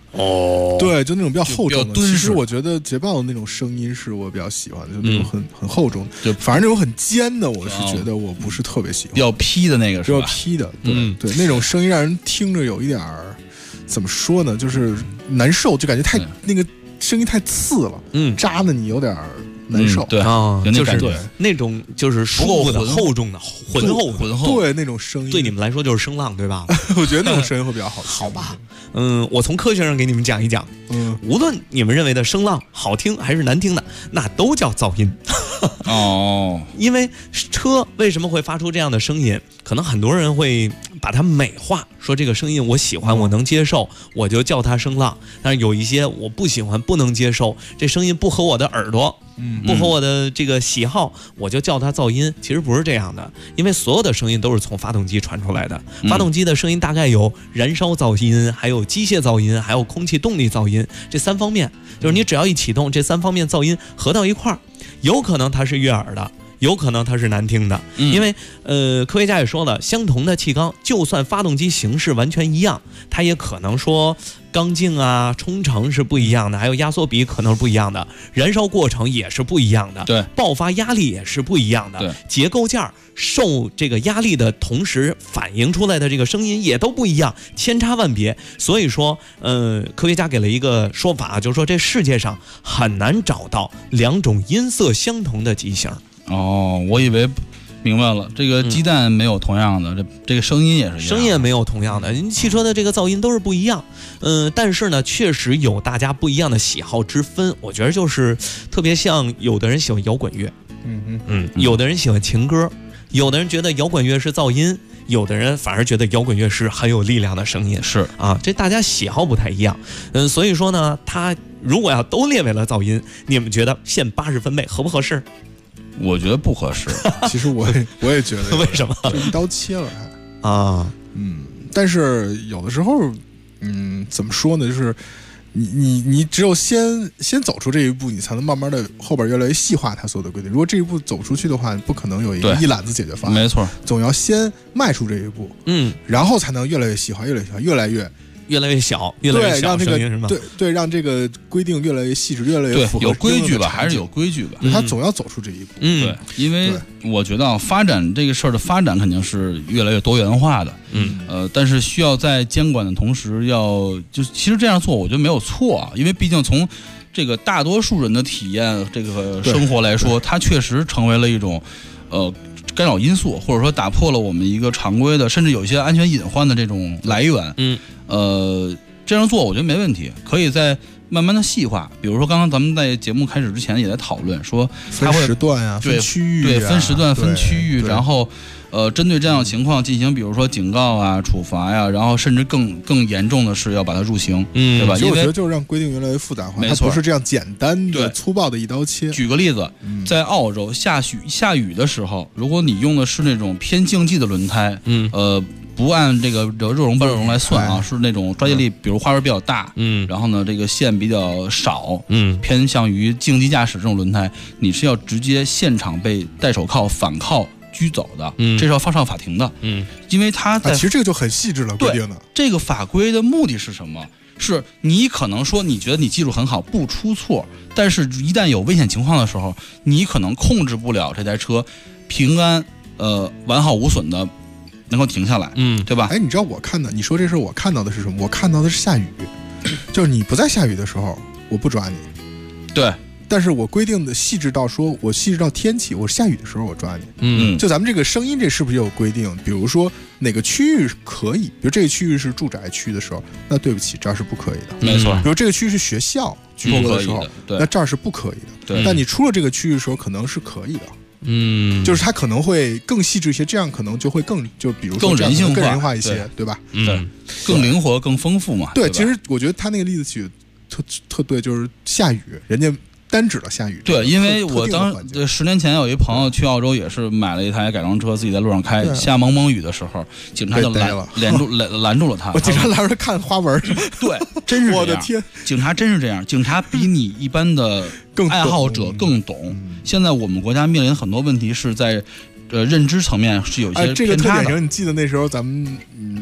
[SPEAKER 7] 哦，
[SPEAKER 10] 对，就那种比较厚重的。
[SPEAKER 9] 敦实。
[SPEAKER 10] 其实我觉得捷豹的那种声音是我比较喜欢的，就那种很厚重，就反而那种很尖的，我是觉得我不是特别喜欢。
[SPEAKER 9] 比较劈的那个是吧？
[SPEAKER 10] 比较劈的，对，那种声音让人听着有一点怎么说呢，就是难受，就感觉太那个声音太刺了，扎的你有点难受。
[SPEAKER 9] 对
[SPEAKER 7] 啊，就是
[SPEAKER 10] 对
[SPEAKER 7] 那种就是舒服的、厚重的、浑厚，
[SPEAKER 10] 对那种声音，
[SPEAKER 7] 对你们来说就是声浪，对吧？
[SPEAKER 10] 我觉得那种声音会比较好。
[SPEAKER 7] 好吧，我从科学上给你们讲一讲，无论你们认为的声浪好听还是难听的，那都叫噪音。
[SPEAKER 9] 哦，
[SPEAKER 7] 因为车为什么会发出这样的声音？可能很多人会把它美化，说这个声音我喜欢，我能接受，我就叫它声浪。但是有一些我不喜欢，不能接受，这声音不合我的耳朵，不合我的这个喜好，我就叫它噪音。其实不是这样的，因为所有的声音都是从发动机传出来的。发动机的声音大概有燃烧噪音，还有机械噪音，还有空气动力噪音，这3方面，就是你只要一启动，这3方面噪音合到一块儿，有可能它是悦耳的，有可能它是难听的。因为科学家也说了，相同的气缸，就算发动机形式完全一样，它也可能说缸径啊、冲程是不一样的，还有压缩比可能是不一样的，燃烧过程也是不一样的，
[SPEAKER 9] 对，
[SPEAKER 7] 爆发压力也是不一样的，
[SPEAKER 9] 对，
[SPEAKER 7] 结构件受这个压力的同时反映出来的这个声音也都不一样，千差万别。所以说科学家给了一个说法，就是说这世界上很难找到2种音色相同的机型。
[SPEAKER 9] 哦，我以为明白了，这个鸡蛋没有同样的，这个声音也是一样的，
[SPEAKER 7] 声音也没有同样的，汽车的这个噪音都是不一样。但是呢，确实有大家不一样的喜好之分。我觉得就是特别像有的人喜欢摇滚乐，有的人喜欢情歌，有的人觉得摇滚乐是噪音，有的人反而觉得摇滚乐是很有力量的声音。
[SPEAKER 9] 是
[SPEAKER 7] 啊，这大家喜好不太一样。所以说呢，它如果要都列为了噪音，你们觉得限80分贝合不合适？
[SPEAKER 9] 我觉得不合适。
[SPEAKER 10] 其实我也觉得，
[SPEAKER 7] 为什么？
[SPEAKER 10] 就一刀切了还
[SPEAKER 7] 啊，
[SPEAKER 10] 但是有的时候，怎么说呢？就是你只有先走出这一步，你才能慢慢的后边越来越细化它所有的规定。如果这一步走不出去的话，不可能有一揽子解决方案。
[SPEAKER 9] 没错，
[SPEAKER 10] 总要先迈出这一步，然后才能越来越细化，越来越细化，越来越
[SPEAKER 7] 小，越来越小声音是吗？
[SPEAKER 10] 对，让这个规定越来越细致，越来越符合
[SPEAKER 9] 有规矩吧，还是有规矩吧。
[SPEAKER 10] 他总要走出这一步。
[SPEAKER 9] 对，因为我觉得发展这个事儿的发展肯定是越来越多元化的。但是需要在监管的同时其实这样做，我觉得没有错啊，因为毕竟从这个大多数人的体验，这个生活来说，它确实成为了一种干扰因素，或者说打破了我们一个常规的，甚至有一些安全隐患的这种来源。这样做我觉得没问题，可以再慢慢的细化。比如说刚刚咱们在节目开始之前也在讨论说，
[SPEAKER 10] 分时段啊，分区域，
[SPEAKER 9] 对，分时段、分区域，然后针对这样的情况进行，比如说警告啊、处罚呀，然后甚至更严重的是要把它入刑，对吧？
[SPEAKER 10] 因为我觉得就是让规定越来越复杂化，它不是这样简单的、粗暴的一刀切。
[SPEAKER 9] 举个例子，在澳洲下雨的时候，如果你用的是那种偏竞技的轮胎，不按这个热熔半热熔来算啊，是那种抓地力，比如花纹比较大，然后呢这个线比较少，偏向于竞技驾驶这种轮胎，你是要直接现场被戴手铐反铐拘走的，这是要上法庭的，因为它在
[SPEAKER 10] 其实这个就很细致了规定的。
[SPEAKER 9] 这个法规的目的是什么？是你可能说你觉得你技术很好，不出错，但是一旦有危险情况的时候，你可能控制不了这台车平安完好无损的能够停下来，对吧？
[SPEAKER 10] 哎，你知道你说这事我看到的是什么？我看到的是下雨，就是你不在下雨的时候，我不抓你。
[SPEAKER 9] 对。
[SPEAKER 10] 但是我规定的细致到说，我细致到天气，我下雨的时候我抓你。就咱们这个声音，这是不是也有规定？比如说哪个区域可以，比如这个区域是住宅区的时候，那对不起，这儿是不可以的。
[SPEAKER 9] 没错。
[SPEAKER 10] 比如这个区域是学校居住的时候，那这儿是不可以的。
[SPEAKER 9] 对。
[SPEAKER 10] 但你出了这个区域的时候，可能是可以的。就是它可能会更细致一些，这样可能就会就比如说
[SPEAKER 9] 更人性化、
[SPEAKER 10] 更人化一些，对吧？
[SPEAKER 9] 对，更灵活、更丰富嘛。
[SPEAKER 10] 对，其实我觉得他那个例子举得特对，就是下雨，人家单指了下雨。
[SPEAKER 9] 对，因为我10年前有一朋友去澳洲，也是买了一台改装车，自己在路上开，下蒙蒙雨的时候，警察就拦住了他。
[SPEAKER 10] 我警察拦着他看花纹。
[SPEAKER 9] 对，真是这样。
[SPEAKER 10] 我的天，
[SPEAKER 9] 警察真是这样，警察比你一般的爱好者更懂。现在我们国家面临很多问题是在认知层面是有一些偏差的。
[SPEAKER 10] 这个特点上，你记得那时候咱们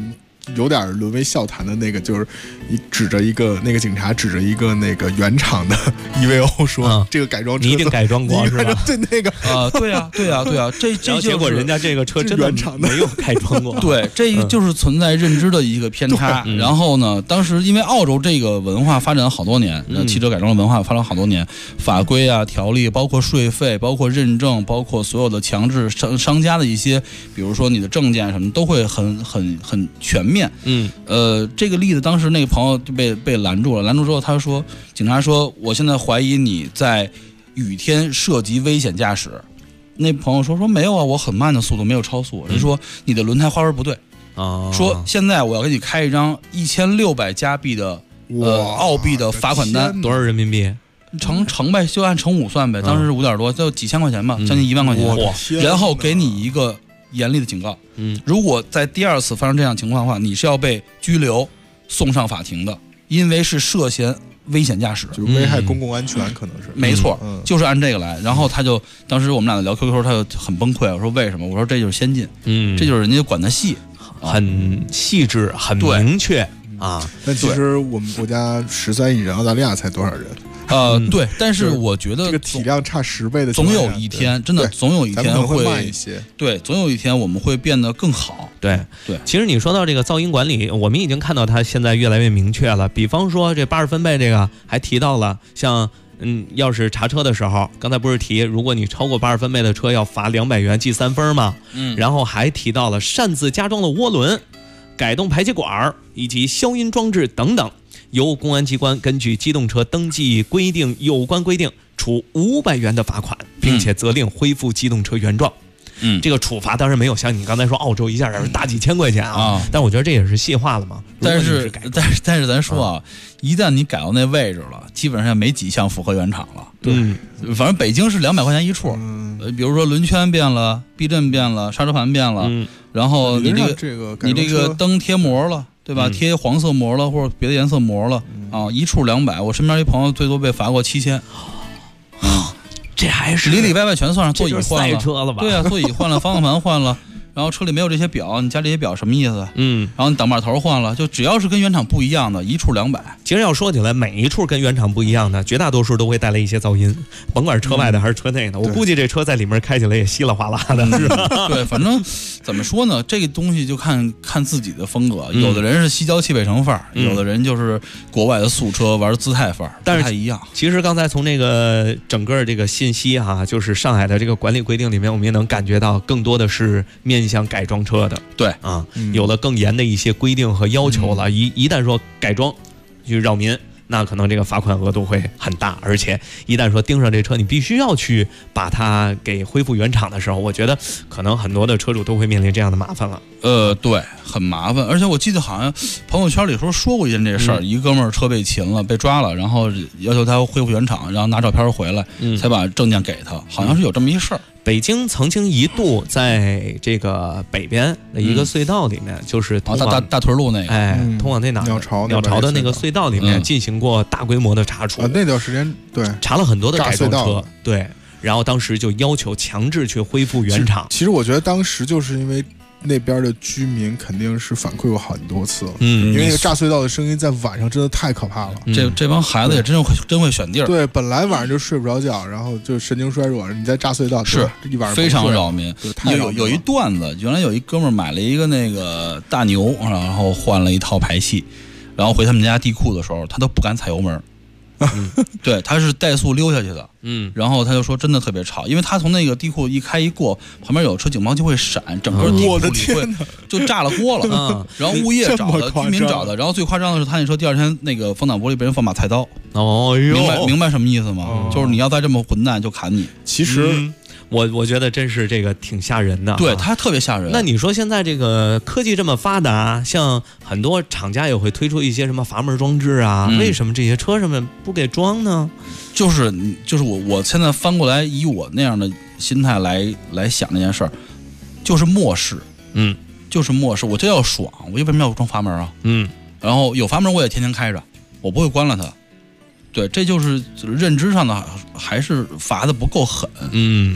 [SPEAKER 10] 有点沦为笑谈的那个，就是你指着一个那个警察指着一个那个原厂的 EVO 说、这个改装车
[SPEAKER 7] 你一定改装过是吧？
[SPEAKER 10] 对那个
[SPEAKER 9] 对啊，这就是
[SPEAKER 7] 结果人家这个车真的没有改装过。
[SPEAKER 9] 对，这就是存在认知的一个偏差。然后呢，当时因为澳洲这个文化发展了好多年，汽车改装的文化发展了好多年，法规啊、条例，包括税费，包括认证，包括所有的强制商家的一些，比如说你的证件什么，都会很全面。这个例子当时那个朋友就被拦住了，拦住之后他说，警察说我现在怀疑你在雨天涉及危险驾驶。那朋友说没有啊，我很慢的速度没有超速。人说你的轮胎花纹不对说现在我要给你开一张1600加币的澳币的罚款单，
[SPEAKER 7] 多少人民币？
[SPEAKER 9] 乘呗，就按乘5算呗。当时是5点多，就几千块钱吧，将近1万块钱。然后给你一个严厉的警告，如果在第2次发生这样情况的话，你是要被拘留送上法庭的，因为是涉嫌危险驾驶，
[SPEAKER 10] 就是危害公共安全，可能是
[SPEAKER 9] 没错，就是按这个来。然后他就当时我们俩聊 QQ 时候，他就很崩溃。我说为什么？我说这就是先进，这就是人家管得细，
[SPEAKER 7] 很细致，很明确啊。
[SPEAKER 10] 但其实我们国家13亿人，澳大利亚才多少人？
[SPEAKER 9] 对，但是我觉得
[SPEAKER 10] 这个体量差10倍的，
[SPEAKER 9] 总有一天，真的总有一天
[SPEAKER 10] 会慢一些。
[SPEAKER 9] 对，总有一天我们会变得更好。
[SPEAKER 7] 对，其实你说到这个噪音管理，我们已经看到它现在越来越明确了。比方说这80分贝这个，还提到了像要是查车的时候，刚才不是提，如果你超过80分贝的车要罚200元记3分吗？然后还提到了擅自加装的涡轮、改动排气管以及消音装置等等。由公安机关根据机动车登记规定有关规定处500元的罚款，并且责令恢复机动车原状。这个处罚当然没有像你刚才说澳洲一下大几千块钱啊，但我觉得这也是细化了嘛。
[SPEAKER 9] 但是咱说啊，一旦你改到那位置了，基本上没几项符合原厂了。反正北京是200块钱一处，比如说轮圈变了，避震变了，刹车盘变了，然后你这个灯贴膜了。对吧？贴黄色膜了，或者别的颜色膜了一处200。我身边一朋友最多被罚过7000。
[SPEAKER 7] 这还是
[SPEAKER 9] 里里外外全算上，座椅换了，
[SPEAKER 7] 赛车了吧？
[SPEAKER 9] 对啊，座椅换了，方向盘换了，然后车里没有这些表，你加这些表什么意思？然后你挡把头换了，就只要是跟原厂不一样的，一处200。
[SPEAKER 7] 其实要说起来，每一处跟原厂不一样的，绝大多数都会带来一些噪音，甭管是车外的还是车内的。我估计这车在里面开起来也稀里哗啦的。
[SPEAKER 9] 对，反正怎么说呢，这个东西就看自己的风格。有的人是西郊汽北城范儿，有的人就是国外的速车玩姿态范儿，
[SPEAKER 7] 但是
[SPEAKER 9] 不太一样。
[SPEAKER 7] 其实刚才从这个整个这个信息就是上海的这个管理规定里面，我们也能感觉到更多的是面向改装车的。
[SPEAKER 9] 对
[SPEAKER 7] 有了更严的一些规定和要求了。一旦说改装去扰民，那可能这个罚款额度会很大，而且一旦说盯上这车，你必须要去把它给恢复原厂的时候，我觉得可能很多的车主都会面临这样的麻烦了。
[SPEAKER 9] 对，很麻烦。而且我记得好像朋友圈里说过一件这事儿，一哥们儿车被擒了，被抓了，然后要求他恢复原厂，然后拿照片回来，才把证件给他，好像是有这么一事儿。
[SPEAKER 7] 北京曾经一度在这个北边的一个隧道里面，就是通往
[SPEAKER 9] 大屯路那个，
[SPEAKER 7] 通往那哪
[SPEAKER 10] 鸟巢
[SPEAKER 7] 的那个隧道里面进行过大规模的查处。
[SPEAKER 10] 那段时间对
[SPEAKER 7] 查了很多的改装车，对，然后当时就要求强制去恢复原厂。
[SPEAKER 10] 其实我觉得当时就是因为那边的居民肯定是反馈过很多次了，因为那个炸隧道的声音在晚上真的太可怕了。
[SPEAKER 9] 这帮孩子也真会选地儿。
[SPEAKER 10] 对，本来晚上就睡不着觉，然后就神经衰弱，你在炸隧道
[SPEAKER 9] 是
[SPEAKER 10] 一晚上
[SPEAKER 9] 非常扰民。有一段子，原来有一哥们儿买了一个那个大牛，然后换了一套排气，然后回他们家地库的时候，他都不敢踩油门。对，他是怠速溜下去的。然后他就说真的特别吵，因为他从那个地库一开一过，旁边有车警报就会闪，整个地库里会就炸了锅了。然后物业找的，居民找的，然后最夸张的是他那车第二天那个风挡玻璃被人放把菜刀。明白什么意思吗？就是你要再这么混蛋就砍你。
[SPEAKER 10] 其实。
[SPEAKER 7] 我觉得真是这个挺吓人的，
[SPEAKER 9] 对，它特别吓人。
[SPEAKER 7] 那你说现在这个科技这么发达，像很多厂家也会推出一些什么阀门装置啊，为什么这些车上面不给装呢？
[SPEAKER 9] 就是我现在翻过来，以我那样的心态来想这件事儿，就是漠视，就是漠视。我就要爽，我为什么要装阀门啊？然后有阀门我也天天开着，我不会关了它。对，这就是认知上的还是罚的不够狠。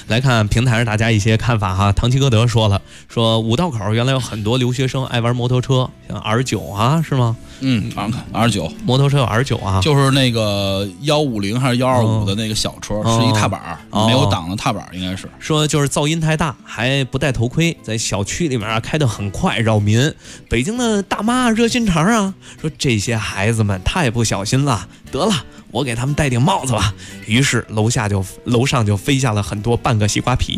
[SPEAKER 7] 来看平台上大家一些看法哈。唐吉诃德说了，说五道口原来有很多留学生爱玩摩托车，像 R9 啊，是吗
[SPEAKER 9] ？R9
[SPEAKER 7] 摩托车有 R9 啊，
[SPEAKER 9] 就是那个150还是125的那个小车，是一踏板，没有挡的踏板，应该是。
[SPEAKER 7] 说就是噪音太大，还不戴头盔，在小区里面啊开得很快，扰民。北京的大妈热心肠啊，说这些孩子们太不小心了，得了，我给他们戴顶帽子吧。于是楼上就飞下了很多半个西瓜皮。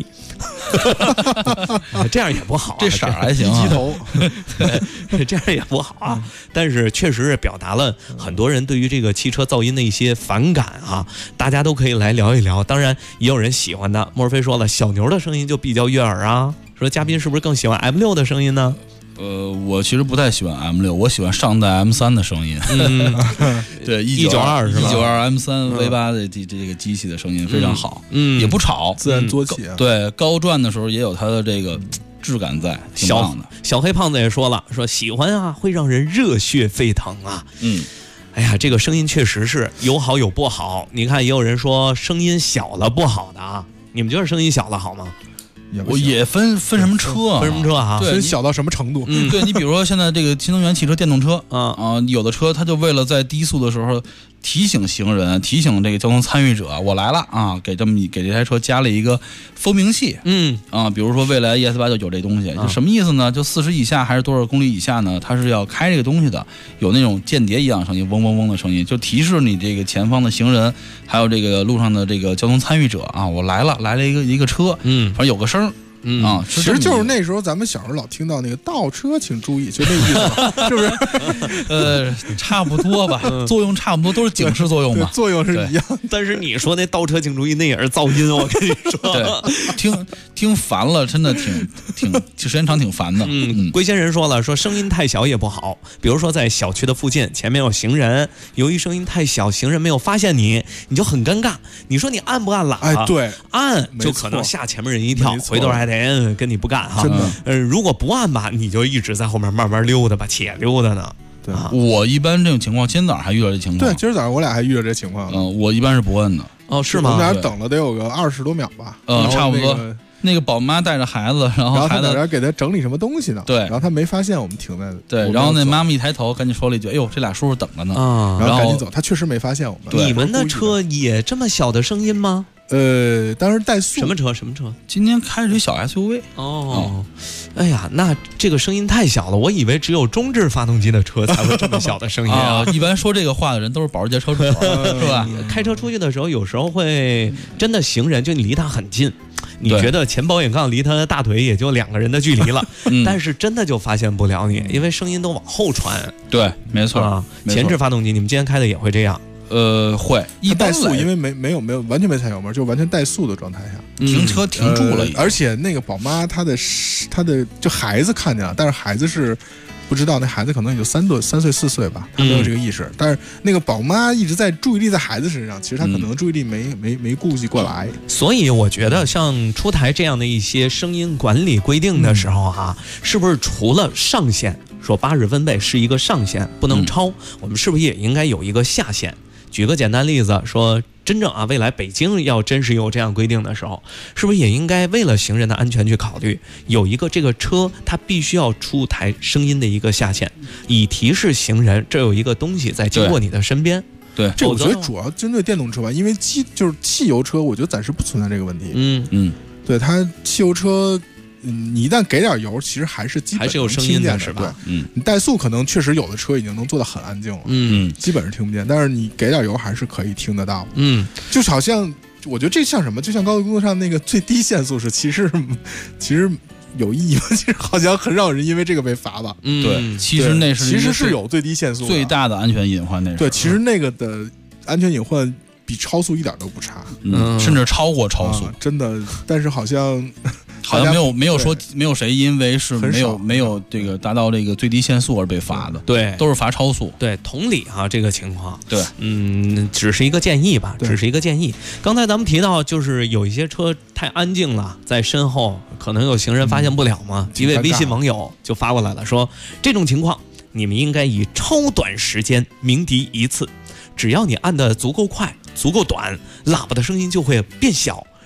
[SPEAKER 7] 这样也不好啊，
[SPEAKER 9] 这色儿还行啊，
[SPEAKER 10] 鸡头
[SPEAKER 7] 这样也不好啊。但是确实是表达了很多人对于这个汽车噪音的一些反感啊，大家都可以来聊一聊。当然也有人喜欢的，莫非说了小牛的声音就比较悦耳啊，说嘉宾是不是更喜欢 M6 的声音呢？
[SPEAKER 9] 我其实不太喜欢 M6， 我喜欢上代 M3 的声音。对，192
[SPEAKER 7] 是吧
[SPEAKER 9] ？192 M3 V8 的这个机器的声音非常好，也不吵，
[SPEAKER 10] 自然作气。
[SPEAKER 9] 对，高转的时候也有它的这个质感在，挺棒的。
[SPEAKER 7] 小黑胖子也说了，说喜欢啊，会让人热血沸腾啊。哎呀，这个声音确实是有好有不好。你看，也有人说声音小了不好的啊，你们觉得声音小了好吗？
[SPEAKER 9] 我也分什么车，
[SPEAKER 7] 分什么车啊？
[SPEAKER 10] 分小到什么程度？
[SPEAKER 9] 对，你比如说现在这个新能源汽车、电动车有的车它就为了在低速的时候提醒行人、提醒这个交通参与者，我来了啊，给这台车加了一个蜂鸣器。比如说蔚来 ES8 就有这东西，就什么意思呢？就40以下还是多少公里以下呢？它是要开这个东西的，有那种间谍一样的声音，嗡嗡嗡的声音，就提示你这个前方的行人，还有这个路上的这个交通参与者啊，我来了一个车，反正有个声。
[SPEAKER 10] 其实就是那时候咱们小时候老听到那个倒车请注意，就那意思，是不是？
[SPEAKER 9] 差不多吧，作用差不多，都是警示作用嘛，
[SPEAKER 10] 作用是一样。
[SPEAKER 7] 但是你说那倒车请注意，那也是噪音，我跟你说，
[SPEAKER 9] 对，听烦了，真的挺时间长挺烦的。
[SPEAKER 7] 龟仙人说了，说声音太小也不好，比如说在小区的附近，前面有行人，由于声音太小，行人没有发现你就很尴尬。你说你按不按喇叭？
[SPEAKER 10] 哎，对，
[SPEAKER 7] 按就可能吓前面人一跳，回头还得跟你不干哈。
[SPEAKER 10] 真的，
[SPEAKER 7] 如果不按吧，你就一直在后面慢慢溜达吧，且溜达呢。
[SPEAKER 10] 对，
[SPEAKER 9] 我一般这种情况，今天早上还遇到这情况。
[SPEAKER 10] 对，今儿早上我俩还遇到这情况。
[SPEAKER 9] 我一般是不摁的。
[SPEAKER 7] 哦，是吗？
[SPEAKER 10] 我们俩等了得有个20多秒吧。
[SPEAKER 9] 差不多。那个宝妈带着孩子，然后孩子在
[SPEAKER 10] 那给他整理什么东西呢？
[SPEAKER 9] 对，
[SPEAKER 10] 然后他没发现我们停在。
[SPEAKER 9] 对，然后那妈妈一抬头，赶紧说了一句：“哎呦，这俩叔叔等着呢。”
[SPEAKER 10] 然后赶紧走。他确实没发现我们。
[SPEAKER 7] 你们的车也这么小的声音吗？
[SPEAKER 10] 当时怠速。
[SPEAKER 7] 什么车？
[SPEAKER 9] 今天开着一小 SUV。
[SPEAKER 7] 哎呀，那这个声音太小了，我以为只有中置发动机的车才会这么小的声音啊。
[SPEAKER 9] 一般说这个话的人都是保时捷车主，是吧？
[SPEAKER 7] 开车出去的时候，有时候会真的行人就你离他很近。你觉得前保险杠离他的大腿也就2个人的距离了，但是真的就发现不了你，因为声音都往后传。
[SPEAKER 9] 对，没错。
[SPEAKER 7] 前置发动机，你们今天开的也会这样？
[SPEAKER 9] 会。
[SPEAKER 10] 一怠速，因为没有完全没踩油门，就完全怠速的状态下，
[SPEAKER 9] 停车停住了。
[SPEAKER 10] 而且那个宝妈她的就孩子看见了，但是孩子是不知道，那孩子可能也就3岁4岁吧，他没有这个意识。但是那个宝妈一直在注意力在孩子身上，其实他可能注意力没顾及过来。
[SPEAKER 7] 所以我觉得像出台这样的一些声音管理规定的时候是不是除了上限说80分贝是一个上限不能超，我们是不是也应该有一个下限？举个简单例子，说真正未来北京要真是有这样规定的时候，是不是也应该为了行人的安全去考虑，有一个这个车它必须要出台声音的一个下限，以提示行人这有一个东西在经过你的身边。
[SPEAKER 9] 对，
[SPEAKER 10] 这我觉得主要针对电动车吧，因为就是汽油车，我觉得暂时不存在这个问题。对，它汽油车。你一旦给点油，其实还是基本
[SPEAKER 7] 还是有声音的，是吧？
[SPEAKER 10] 你怠速可能确实有的车已经能做得很安静了，基本是听不见。但是你给点油还是可以听得到。就好像我觉得这像什么？就像高速公路上那个最低限速是，其实有意义吗？其实好像很少人因为这个被罚吧。
[SPEAKER 9] 对，其实那是
[SPEAKER 10] 其实是有最低限速
[SPEAKER 9] 最大的安全隐患。那
[SPEAKER 10] 对，其实那个的安全隐患比超速一点都不差，
[SPEAKER 9] 甚至超过超速，
[SPEAKER 10] 真的。但是好像
[SPEAKER 9] 没有谁因为是没有这个达到这个最低限速而被罚的，
[SPEAKER 7] 对，
[SPEAKER 9] 都是罚超速。
[SPEAKER 7] 对，同理这个情况，
[SPEAKER 9] 对，
[SPEAKER 7] 只是一个建议吧，只是一个建议。刚才咱们提到，就是有一些车太安静了，在身后可能有行人发现不了嘛。一位微信网友就发过来了，说这种情况你们应该以超短时间鸣笛一次，只要你按得足够快、足够短，喇叭的声音就会变小。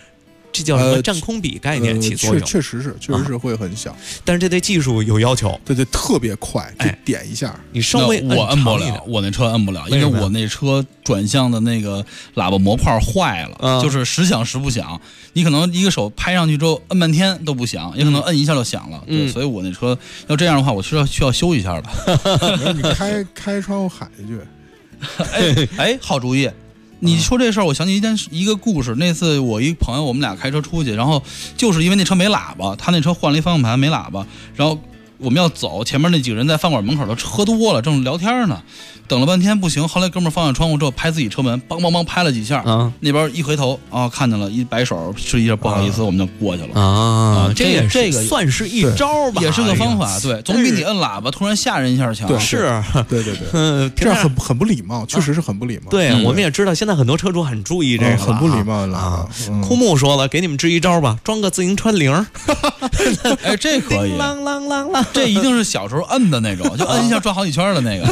[SPEAKER 7] 这叫什么占空比概念起作用？
[SPEAKER 10] 确实是会很小，
[SPEAKER 7] 但是这对技术有要求，
[SPEAKER 10] 对，特别快，就点一下，
[SPEAKER 7] 你稍微
[SPEAKER 9] 我摁不了，我那车摁不了，因为我那车转向的那个喇叭模块坏了，就是时响时不响，你可能一个手拍上去之后摁半天都不响，也可能摁一下就响了，对，所以我那车要这样的话，我是需要修一下的。
[SPEAKER 10] 你开窗户喊一句。
[SPEAKER 9] 哎，好主意！你说这事儿，我想起一个故事。那次我一朋友，我们俩开车出去，然后就是因为那车没喇叭，他那车换了一方向盘没喇叭，然后我们要走，前面那几个人在饭馆门口都喝多了，正聊天呢，等了半天不行，后来哥们儿放下窗户之后拍自己车门，梆梆梆拍了几下，那边一回头看见了，一摆手示意一下不好意思，我们就过去了这个
[SPEAKER 7] 算是一招吧，
[SPEAKER 9] 也是个方法，对，总比你摁喇叭突然吓人一下强。
[SPEAKER 10] 对，
[SPEAKER 7] 是，
[SPEAKER 10] 对，这样很不礼貌，确实是很不礼貌。
[SPEAKER 7] 对，我们也知道，现在很多车主很注意这个，
[SPEAKER 10] 很不礼貌了。
[SPEAKER 7] 枯木说了，给你们支一招吧，装个自行车铃。
[SPEAKER 9] 哎，这可以，这一定是小时候摁的那种，就摁一下转好几圈的那个。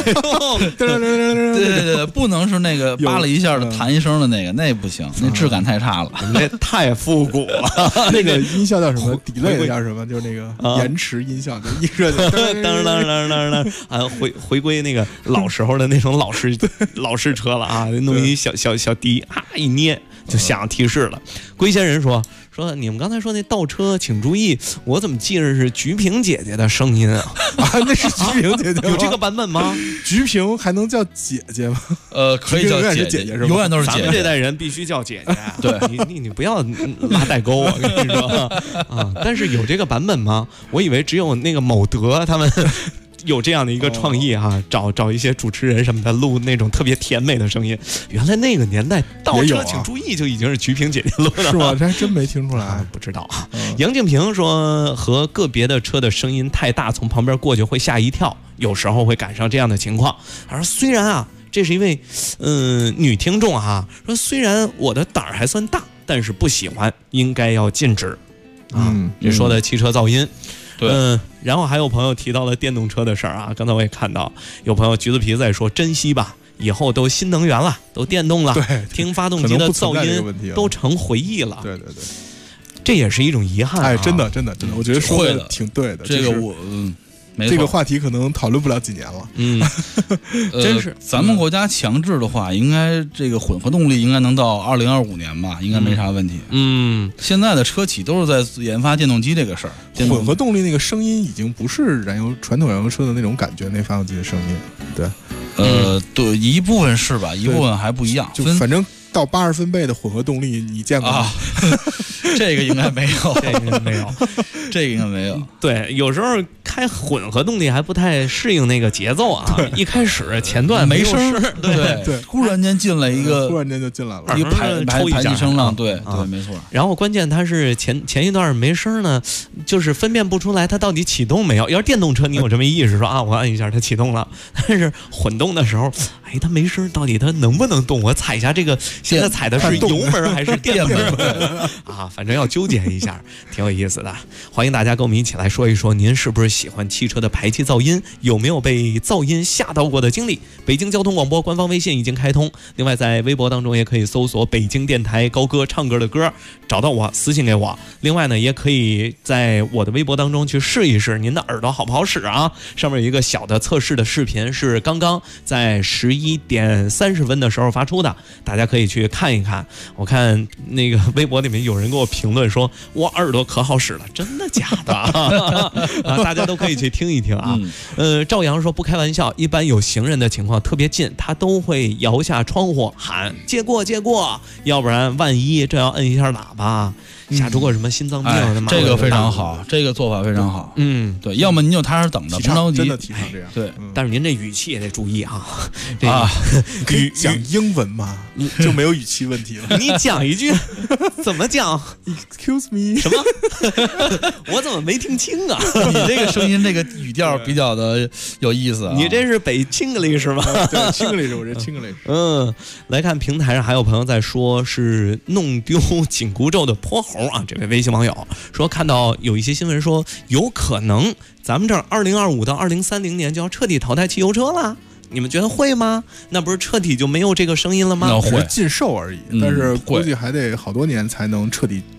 [SPEAKER 9] 对，不能是那个扒了一下的弹一声的那个，那不行，那质感太差了，
[SPEAKER 7] 那太复古了。
[SPEAKER 10] 那个音效叫什么？delay叫什么？就是那个延迟音效，就一热
[SPEAKER 7] 当回归那个老时候的那种老式车了啊，弄一小笛一捏就响提示了。龟仙人说你们刚才说那倒车请注意，我怎么记着是菊萍姐姐的声音啊？
[SPEAKER 10] 那是菊萍姐姐
[SPEAKER 7] 有这个版本吗？
[SPEAKER 10] 菊萍还能叫姐姐吗？
[SPEAKER 9] 可以叫姐姐，永远都是姐姐。
[SPEAKER 7] 咱们这代人必须叫姐姐。
[SPEAKER 9] 对，
[SPEAKER 7] 你不要拉代沟，我跟你说啊。但是有这个版本吗？我以为只有那个某德他们有这样的一个创意哈，找一些主持人什么的录那种特别甜美的声音。原来那个年代倒车请注意就已经是菊萍姐姐录的，
[SPEAKER 10] 是吗？这还真没听出来，
[SPEAKER 7] 不知道啊。杨静平说和个别的车的声音太大，从旁边过去会吓一跳，有时候会赶上这样的情况。他说虽然啊，这是一位女听众啊，说虽然我的胆儿还算大，但是不喜欢，应该要禁止啊。这说的汽车噪音。然后还有朋友提到了电动车的事儿啊，刚才我也看到有朋友橘子皮在说珍惜吧，以后都新能源了，都电动了，听发动机的噪音都成回忆了。
[SPEAKER 10] 对，
[SPEAKER 7] 这也是一种遗憾。
[SPEAKER 10] 哎，真的，我觉得说的挺对的。
[SPEAKER 9] 这个我
[SPEAKER 10] 这个话题可能讨论不了几年了。
[SPEAKER 7] 真是。
[SPEAKER 9] 咱们国家强制的话，应该这个混合动力应该能到2025年吧，应该没啥问题。现在的车企都是在研发电动机这个事儿。
[SPEAKER 10] 混合动力那个声音已经不是传统燃油车的那种感觉，那发动机的声音。对，
[SPEAKER 9] 对，一部分是吧？一部分还不一样。
[SPEAKER 10] 就反正到80分贝的混合动力，你见过吗？
[SPEAKER 9] 这个应该没有，
[SPEAKER 7] 这个应该没有。对，有时候开混合动力还不太适应那个节奏啊。一开始前段
[SPEAKER 9] 没声，
[SPEAKER 10] 对，
[SPEAKER 9] 突然间进来一个，
[SPEAKER 10] 突然间就进来了，
[SPEAKER 9] 一个排气声浪，对，没错。
[SPEAKER 7] 然后关键它是前一段没声呢，就是分辨不出来它到底启动没有。要是电动车，你有这么意识说啊，我按一下它启动了，但是混动的时候，哎，它没声，到底它能不能动？我踩一下这个，现在踩的是油门还是电门啊？反正要纠结一下，挺有意思的。欢迎大家跟我们一起来说一说，您是不是喜欢汽车的排气噪音？有没有被噪音吓到过的经历？北京交通广播官方微信已经开通，另外在微博当中也可以搜索北京电台高歌唱歌的歌，找到我私信给我。另外呢，也可以在我的微博当中去试一试您的耳朵好不好使啊。上面有一个小的测试的视频，是刚刚在11点30分的时候发出的，大家可以去看一看。我看那个微博里面有人给我评论说，我耳朵可好使了，真的假的啊？大家都可以去听一听啊。赵阳说不开玩笑，一般有行人的情况特别近，他都会摇下窗户喊借过借过，要不然万一这要摁一下喇叭，吓出个什么心脏病什么。
[SPEAKER 9] 这个非常好，这个做法非常好。对，要么您就踏实等着，甭着急。
[SPEAKER 10] 真的提倡这样。
[SPEAKER 9] 对，
[SPEAKER 7] 但是您这语气也得注意啊。
[SPEAKER 10] 可以讲英文吗？就没有语气问题了。
[SPEAKER 7] 你讲一句，怎么讲
[SPEAKER 10] ？Excuse me，
[SPEAKER 7] 什么？我怎么没听清啊？
[SPEAKER 9] 你这个声音，这个语调比较的有意思啊。
[SPEAKER 7] 你这是北Chinglish是吧？
[SPEAKER 10] 对，Chinglish，我这 Chinglish。
[SPEAKER 7] 来看平台上还有朋友在说是弄丢紧箍咒的泼猴啊。这位微信网友说，看到有一些新闻说，有可能咱们这儿2025到2030年就要彻底淘汰汽油车了。你们觉得会吗？那不是彻底就没有这个声音了吗？
[SPEAKER 10] 那会禁售而已，但是估计还得好多年才能彻底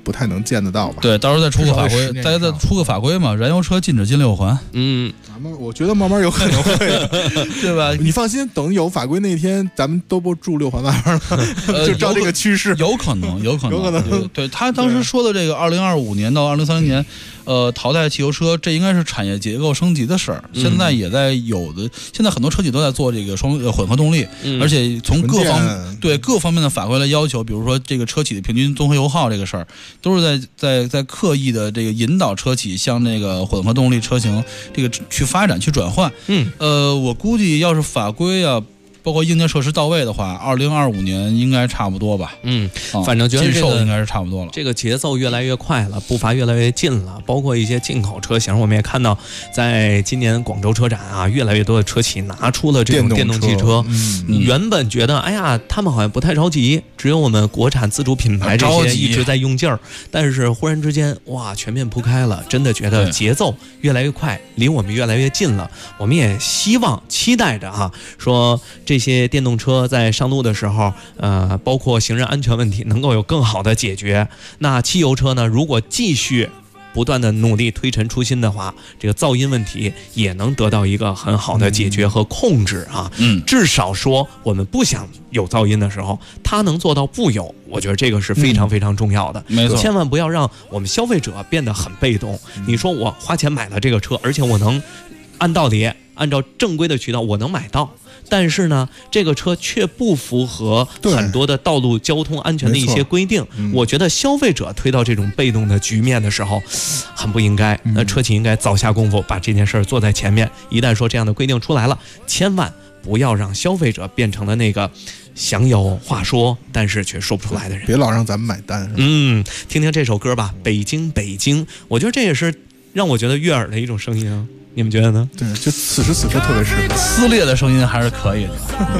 [SPEAKER 10] 不太能见得到吧？
[SPEAKER 9] 对，到时候再出个法规，大家再出个法规嘛，燃油车禁止进6环。
[SPEAKER 10] 我觉得慢慢有可能会，
[SPEAKER 9] 对吧？
[SPEAKER 10] 你放心，等有法规那天，咱们都不住6环外边了，就照这个趋势，
[SPEAKER 9] 有可能。对，他当时说的这个2025年到2030年，淘汰汽油车，这应该是产业结构升级的事儿。现在也在现在很多车企都在做这个混合动力，而且从各方面的法规来要求，比如说这个车企的平均综合油耗这个事儿，都是在刻意的这个引导车企向那个混合动力车型这个去发展去转换。我估计要是法规啊，包括硬件设施到位的话，2025年应该差不多吧。
[SPEAKER 7] 反正觉得
[SPEAKER 9] 这个应该是差不多了。
[SPEAKER 7] 这个节奏越来越快了，步伐越来越近了。包括一些进口车型，我们也看到，在今年广州车展啊，越来越多的车企拿出了这种电动汽车。原本觉得，哎呀，他们好像不太着急，只有我们国产自主品牌这些一直在用劲儿。但是忽然之间，哇，全面铺开了，真的觉得节奏越来越快，离我们越来越近了。我们也期待着啊，说这些电动车在上路的时候，包括行人安全问题能够有更好的解决。那汽油车呢，如果继续不断的努力推陈出新的话，这个噪音问题也能得到一个很好的解决和控制啊。至少说我们不想有噪音的时候，它能做到不有，我觉得这个是非常非常重要的。
[SPEAKER 9] 没错，
[SPEAKER 7] 千万不要让我们消费者变得很被动。你说我花钱买了这个车，而且我能按道理按照正规的渠道我能买到，但是呢，这个车却不符合很多的道路交通安全的一些规定。我觉得消费者推到这种被动的局面的时候，很不应该。那车企应该早下功夫，把这件事做在前面。一旦说这样的规定出来了，千万不要让消费者变成了那个想有话说但是却说不出来的人。
[SPEAKER 10] 别老让咱们买单。
[SPEAKER 7] 听听这首歌吧，《北京北京》，我觉得这也是让我觉得悦耳的一种声音啊。你们觉得呢？
[SPEAKER 10] 对，就此时此刻特别适合。
[SPEAKER 9] 撕裂的声音还是可以的。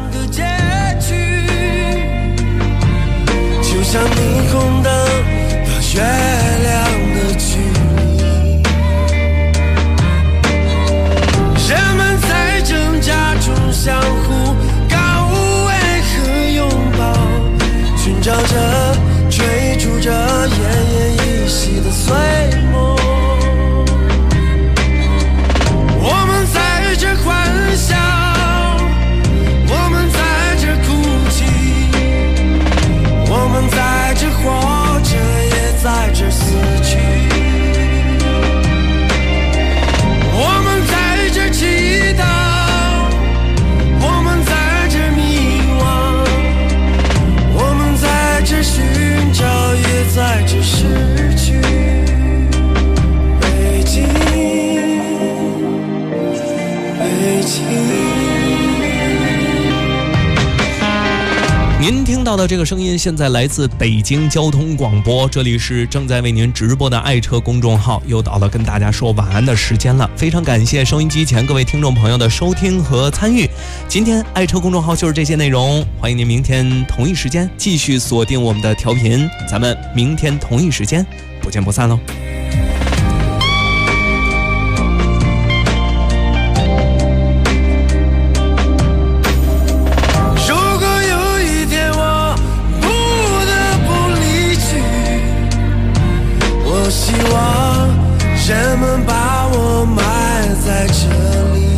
[SPEAKER 1] 就像霓虹灯到月亮的距离，人们在挣扎中相互告慰和拥抱，寻找着追逐着奄奄一息的碎梦。我们在这欢笑，我们在这哭泣，我们在这活着，也在这死去。我们在这祈祷，我们在这迷惘，我们在这寻找，也在这失去。北京，北京。
[SPEAKER 7] 您听到的这个声音现在来自北京交通广播，这里是正在为您直播的爱车公众号，又到了跟大家说晚安的时间了。非常感谢收音机前各位听众朋友的收听和参与。今天爱车公众号就是这些内容，欢迎您明天同一时间继续锁定我们的调频，咱们明天同一时间不见不散喽。
[SPEAKER 1] 希望人们把我埋在这里，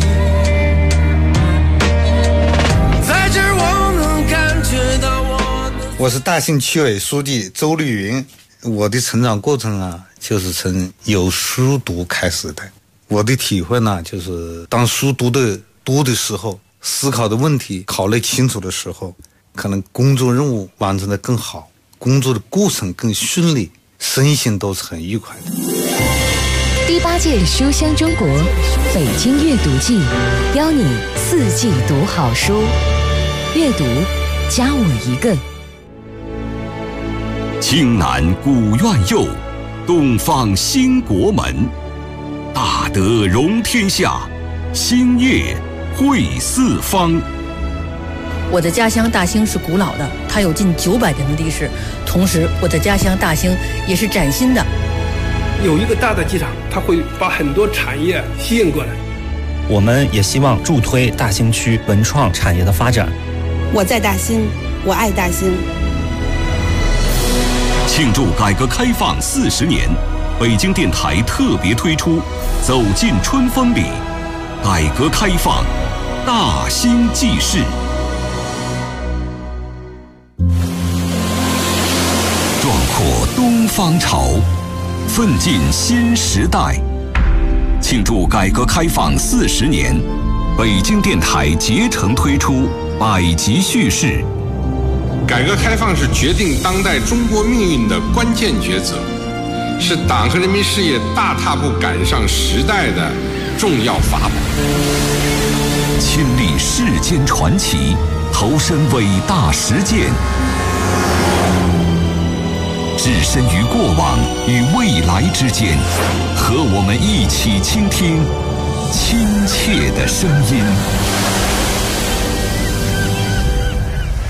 [SPEAKER 1] 在这儿我能感觉到
[SPEAKER 22] 我是大兴区委书记周丽云。我的成长过程啊，就是从有书读开始的。我的体会呢，就是当书读的多的时候，思考的问题考虑清楚的时候，可能工作任务完成的更好，工作的过程更顺利，身心都是很愉快的。
[SPEAKER 23] 第8届书香中国北京阅读季，邀你4季读好书，阅读加我一个。
[SPEAKER 24] 青南古院右，东方兴国门，大德容天下，兴业惠四方。
[SPEAKER 25] 我的家乡大兴是古老的，它有近900年的历史。同时，我的家乡大兴也是崭新的。
[SPEAKER 26] 有一个大的机场，它会把很多产业吸引过来。
[SPEAKER 27] 我们也希望助推大兴区文创产业的发展。
[SPEAKER 28] 我在大兴，我爱大兴。
[SPEAKER 24] 庆祝改革开放40年，北京电台特别推出《走进春风里》，改革开放大兴纪事。壮阔东方潮，奋进新时代。庆祝改革开放40年，北京电台竭诚推出100集叙事。
[SPEAKER 6] 改革开放是决定当代中国命运的关键抉择，是党和人民事业大踏步赶上时代的重要法宝。
[SPEAKER 24] 亲历世间传奇，投身伟大实践，置身于过往与未来之间，和我们一起倾听亲切的声音。